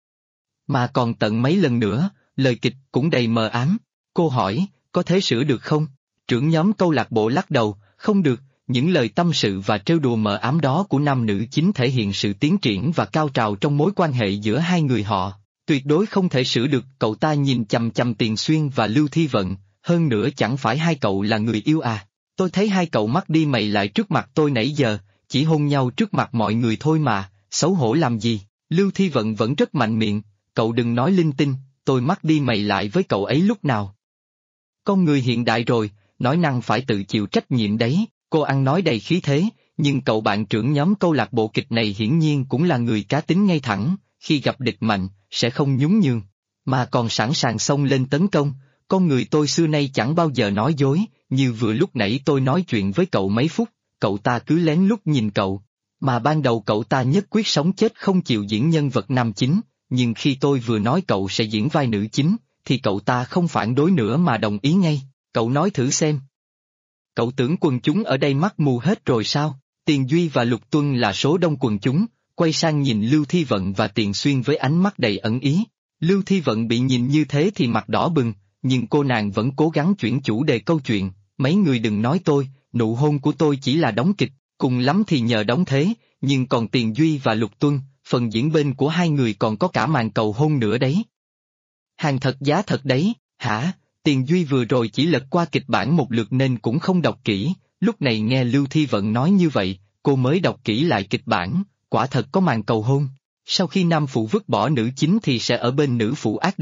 Mà còn tận mấy lần nữa, lời kịch cũng đầy mờ ám, cô hỏi, có thể sửa được không? Trưởng nhóm câu lạc bộ lắc đầu, không được. Những lời tâm sự và trêu đùa mờ ám đó của nam nữ chính thể hiện sự tiến triển và cao trào trong mối quan hệ giữa hai người họ, tuyệt đối không thể sửa được. Cậu ta nhìn chằm chằm Tiền Xuyên và Lưu Thi Vận, hơn nữa chẳng phải hai cậu là người yêu à, tôi thấy hai cậu mắt đi mày lại trước mặt tôi nãy giờ, chỉ hôn nhau trước mặt mọi người thôi mà, xấu hổ làm gì? Lưu Thi Vận vẫn rất mạnh miệng, cậu đừng nói linh tinh, tôi mắt đi mày lại với cậu ấy lúc nào? Con người hiện đại rồi, nói năng phải tự chịu trách nhiệm đấy. Cô ăn nói đầy khí thế, nhưng cậu bạn trưởng nhóm câu lạc bộ kịch này hiển nhiên cũng là người cá tính ngay thẳng, khi gặp địch mạnh, sẽ không nhún nhường, mà còn sẵn sàng xông lên tấn công. Con người tôi xưa nay chẳng bao giờ nói dối, như vừa lúc nãy tôi nói chuyện với cậu mấy phút, cậu ta cứ lén lút nhìn cậu, mà ban đầu cậu ta nhất quyết sống chết không chịu diễn nhân vật nam chính, nhưng khi tôi vừa nói cậu sẽ diễn vai nữ chính, thì cậu ta không phản đối nữa mà đồng ý ngay, cậu nói thử xem. Cậu tưởng quần chúng ở đây mắt mù hết rồi sao? Tiền Duy và Lục Tuân là số đông quần chúng, quay sang nhìn Lưu Thi Vận và Tiền Xuyên với ánh mắt đầy ẩn ý. Lưu Thi Vận bị nhìn như thế thì mặt đỏ bừng, nhưng cô nàng vẫn cố gắng chuyển chủ đề câu chuyện. Mấy người đừng nói tôi, nụ hôn của tôi chỉ là đóng kịch, cùng lắm thì nhờ đóng thế, nhưng còn Tiền Duy và Lục Tuân, phần diễn bên của hai người còn có cả màn cầu hôn nữa đấy. Hàng thật giá thật đấy, hả? Tiền Duy vừa rồi chỉ lật qua kịch bản một lượt nên cũng không đọc kỹ, lúc này nghe Lưu Thi Vận nói như vậy, cô mới đọc kỹ lại kịch bản, quả thật có màn cầu hôn. Sau khi nam phụ vứt bỏ nữ chính thì sẽ ở bên nữ phụ ác độc,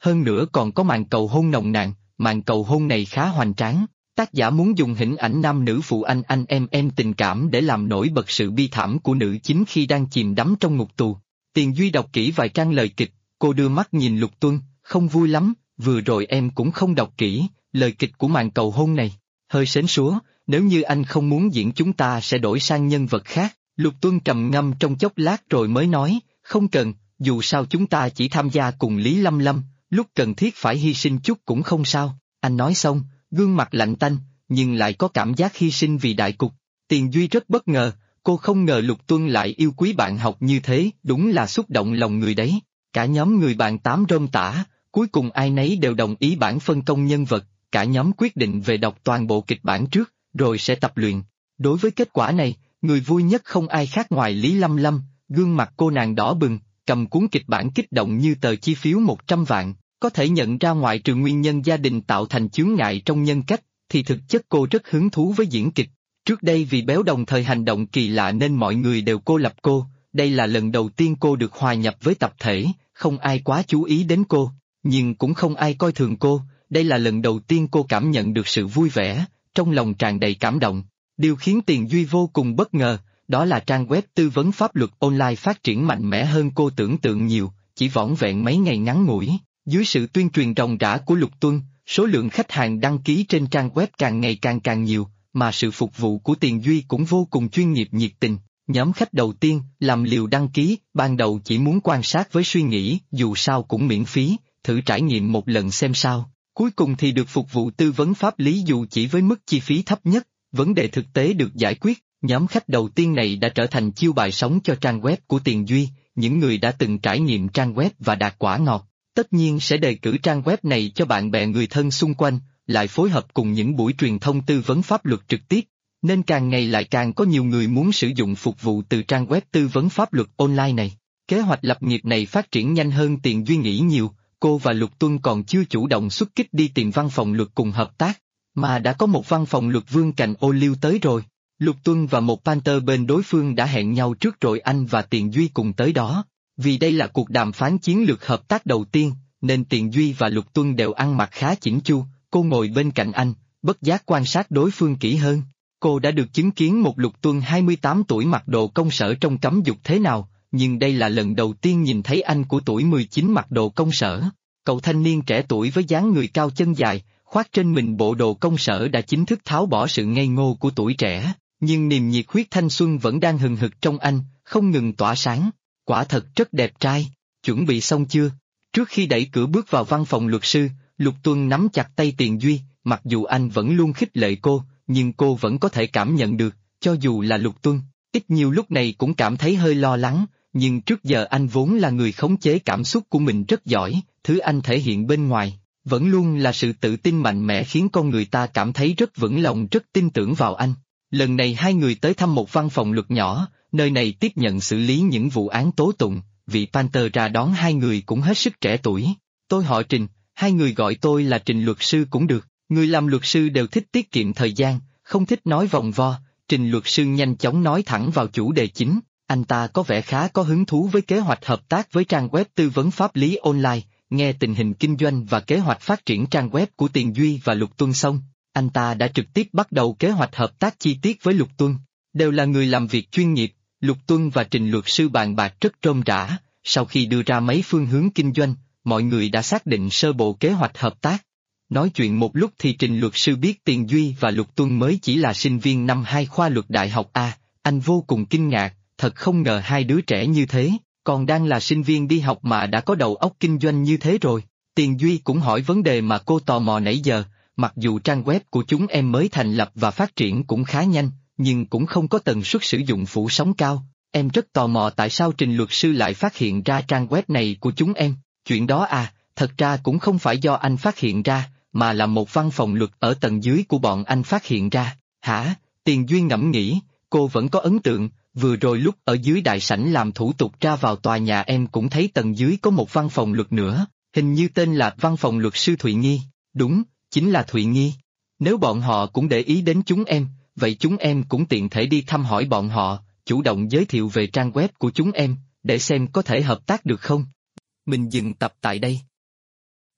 hơn nữa còn có màn cầu hôn nồng nàn, màn cầu hôn này khá hoành tráng. Tác giả muốn dùng hình ảnh nam nữ phụ anh em tình cảm để làm nổi bật sự bi thảm của nữ chính khi đang chìm đắm trong ngục tù. Tiền Duy đọc kỹ vài trang lời kịch, cô đưa mắt nhìn Lục Tuân, không vui lắm, vừa rồi em cũng không đọc kỹ, lời kịch của màn cầu hôn này. Hơi sến súa, nếu như anh không muốn diễn chúng ta sẽ đổi sang nhân vật khác. Lục Tuân trầm ngâm trong chốc lát rồi mới nói, không cần, dù sao chúng ta chỉ tham gia cùng Lý Lâm Lâm, lúc cần thiết phải hy sinh chút cũng không sao. Anh nói xong, gương mặt lạnh tanh, nhưng lại có cảm giác hy sinh vì đại cục. Tiền Duy rất bất ngờ, cô không ngờ Lục Tuân lại yêu quý bạn học như thế, đúng là xúc động lòng người đấy. Cả nhóm người bạn tám rôm tả, cuối cùng ai nấy đều đồng ý bản phân công nhân vật, cả nhóm quyết định về đọc toàn bộ kịch bản trước, rồi sẽ tập luyện. Đối với kết quả này, người vui nhất không ai khác ngoài Lý Lâm Lâm, gương mặt cô nàng đỏ bừng, cầm cuốn kịch bản kích động như tờ chi phiếu 100 vạn, có thể nhận ra ngoại trừ nguyên nhân gia đình tạo thành chướng ngại trong nhân cách, thì thực chất cô rất hứng thú với diễn kịch. Trước đây vì béo đồng thời hành động kỳ lạ nên mọi người đều cô lập cô, đây là lần đầu tiên cô được hòa nhập với tập thể, không ai quá chú ý đến cô, nhưng cũng không ai coi thường cô, đây là lần đầu tiên cô cảm nhận được sự vui vẻ, trong lòng tràn đầy cảm động. Điều khiến Tiền Duy vô cùng bất ngờ, đó là trang web tư vấn pháp luật online phát triển mạnh mẽ hơn cô tưởng tượng nhiều, chỉ vỏn vẹn mấy ngày ngắn ngủi, dưới sự tuyên truyền ròng rã của Lục Tuân, số lượng khách hàng đăng ký trên trang web càng ngày càng nhiều, mà sự phục vụ của Tiền Duy cũng vô cùng chuyên nghiệp nhiệt tình. Nhóm khách đầu tiên, làm liều đăng ký, ban đầu chỉ muốn quan sát với suy nghĩ, dù sao cũng miễn phí, thử trải nghiệm một lần xem sao. Cuối cùng thì được phục vụ tư vấn pháp lý dù chỉ với mức chi phí thấp nhất, vấn đề thực tế được giải quyết. Nhóm khách đầu tiên này đã trở thành chiêu bài sống cho trang web của Tiền Duy, những người đã từng trải nghiệm trang web và đạt quả ngọt, tất nhiên sẽ đề cử trang web này cho bạn bè người thân xung quanh, lại phối hợp cùng những buổi truyền thông tư vấn pháp luật trực tiếp, nên càng ngày lại càng có nhiều người muốn sử dụng phục vụ từ trang web tư vấn pháp luật online này. Kế hoạch lập nghiệp này phát triển nhanh hơn Tiền Duy nghĩ nhiều, cô và Lục Tuân còn chưa chủ động xuất kích đi tìm văn phòng luật cùng hợp tác, mà đã có một văn phòng luật vương cạnh ô liu tới rồi. Lục Tuân và một Panther bên đối phương đã hẹn nhau trước rồi anh và Tiền Duy cùng tới đó. Vì đây là cuộc đàm phán chiến lược hợp tác đầu tiên, nên Tiền Duy và Lục Tuân đều ăn mặc khá chỉnh chu, cô ngồi bên cạnh anh, bất giác quan sát đối phương kỹ hơn. Cô đã được chứng kiến một Lục Tuân 28 tuổi mặc đồ công sở trong cấm dục thế nào, nhưng đây là lần đầu tiên nhìn thấy anh của tuổi 19 mặc đồ công sở. Cậu thanh niên trẻ tuổi với dáng người cao chân dài, khoác trên mình bộ đồ công sở đã chính thức tháo bỏ sự ngây ngô của tuổi trẻ, nhưng niềm nhiệt huyết thanh xuân vẫn đang hừng hực trong anh, không ngừng tỏa sáng. Quả thật rất đẹp trai. Chuẩn bị xong chưa? Trước khi đẩy cửa bước vào văn phòng luật sư, Lục Tuân nắm chặt tay Tiền Duy, mặc dù anh vẫn luôn khích lệ cô, nhưng cô vẫn có thể cảm nhận được, cho dù là Lục Tuân, ít nhiều lúc này cũng cảm thấy hơi lo lắng, nhưng trước giờ anh vốn là người khống chế cảm xúc của mình rất giỏi, thứ anh thể hiện bên ngoài, vẫn luôn là sự tự tin mạnh mẽ khiến con người ta cảm thấy rất vững lòng rất tin tưởng vào anh. Lần này hai người tới thăm một văn phòng luật nhỏ, nơi này tiếp nhận xử lý những vụ án tố tụng, vị Panther ra đón hai người cũng hết sức trẻ tuổi. Tôi họ Trình, hai người gọi tôi là Trình luật sư cũng được, người làm luật sư đều thích tiết kiệm thời gian, không thích nói vòng vo. Trình luật sư nhanh chóng nói thẳng vào chủ đề chính, anh ta có vẻ khá có hứng thú với kế hoạch hợp tác với trang web tư vấn pháp lý online, nghe tình hình kinh doanh và kế hoạch phát triển trang web của Tiền Duy và Lục Tuân xong, anh ta đã trực tiếp bắt đầu kế hoạch hợp tác chi tiết với Lục Tuân. Đều là người làm việc chuyên nghiệp, Lục Tuân và Trình luật sư bàn bạc rất rôm rã, sau khi đưa ra mấy phương hướng kinh doanh, mọi người đã xác định sơ bộ kế hoạch hợp tác. Nói chuyện một lúc thì Trình luật sư biết Tiền Duy và Lục Tuân mới chỉ là sinh viên năm 2 khoa luật đại học A, anh vô cùng kinh ngạc, thật không ngờ hai đứa trẻ như thế, còn đang là sinh viên đi học mà đã có đầu óc kinh doanh như thế rồi. Tiền Duy cũng hỏi vấn đề mà cô tò mò nãy giờ, mặc dù trang web của chúng em mới thành lập và phát triển cũng khá nhanh, nhưng cũng không có tần suất sử dụng phủ sóng cao. Em rất tò mò tại sao Trình luật sư lại phát hiện ra trang web này của chúng em. Chuyện đó à, thật ra cũng không phải do anh phát hiện ra, mà là một văn phòng luật ở tầng dưới của bọn anh phát hiện ra. Hả? Tiền Duy ngẫm nghĩ, cô vẫn có ấn tượng, vừa rồi lúc ở dưới đại sảnh làm thủ tục ra vào tòa nhà em cũng thấy tầng dưới có một văn phòng luật nữa, hình như tên là văn phòng luật sư Thụy Nghi. Đúng, chính là Thụy Nghi. Nếu bọn họ cũng để ý đến chúng em, vậy chúng em cũng tiện thể đi thăm hỏi bọn họ, chủ động giới thiệu về trang web của chúng em, để xem có thể hợp tác được không. Mình dừng tập tại đây.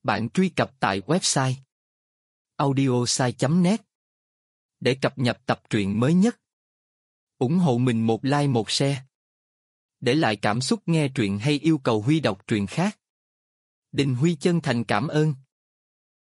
bạn truy cập tại website audiosai.net để cập nhật tập truyện mới nhất. Ủng hộ mình một like một share. Để lại cảm xúc nghe truyện hay yêu cầu Huy đọc truyện khác. Đình Huy chân thành cảm ơn.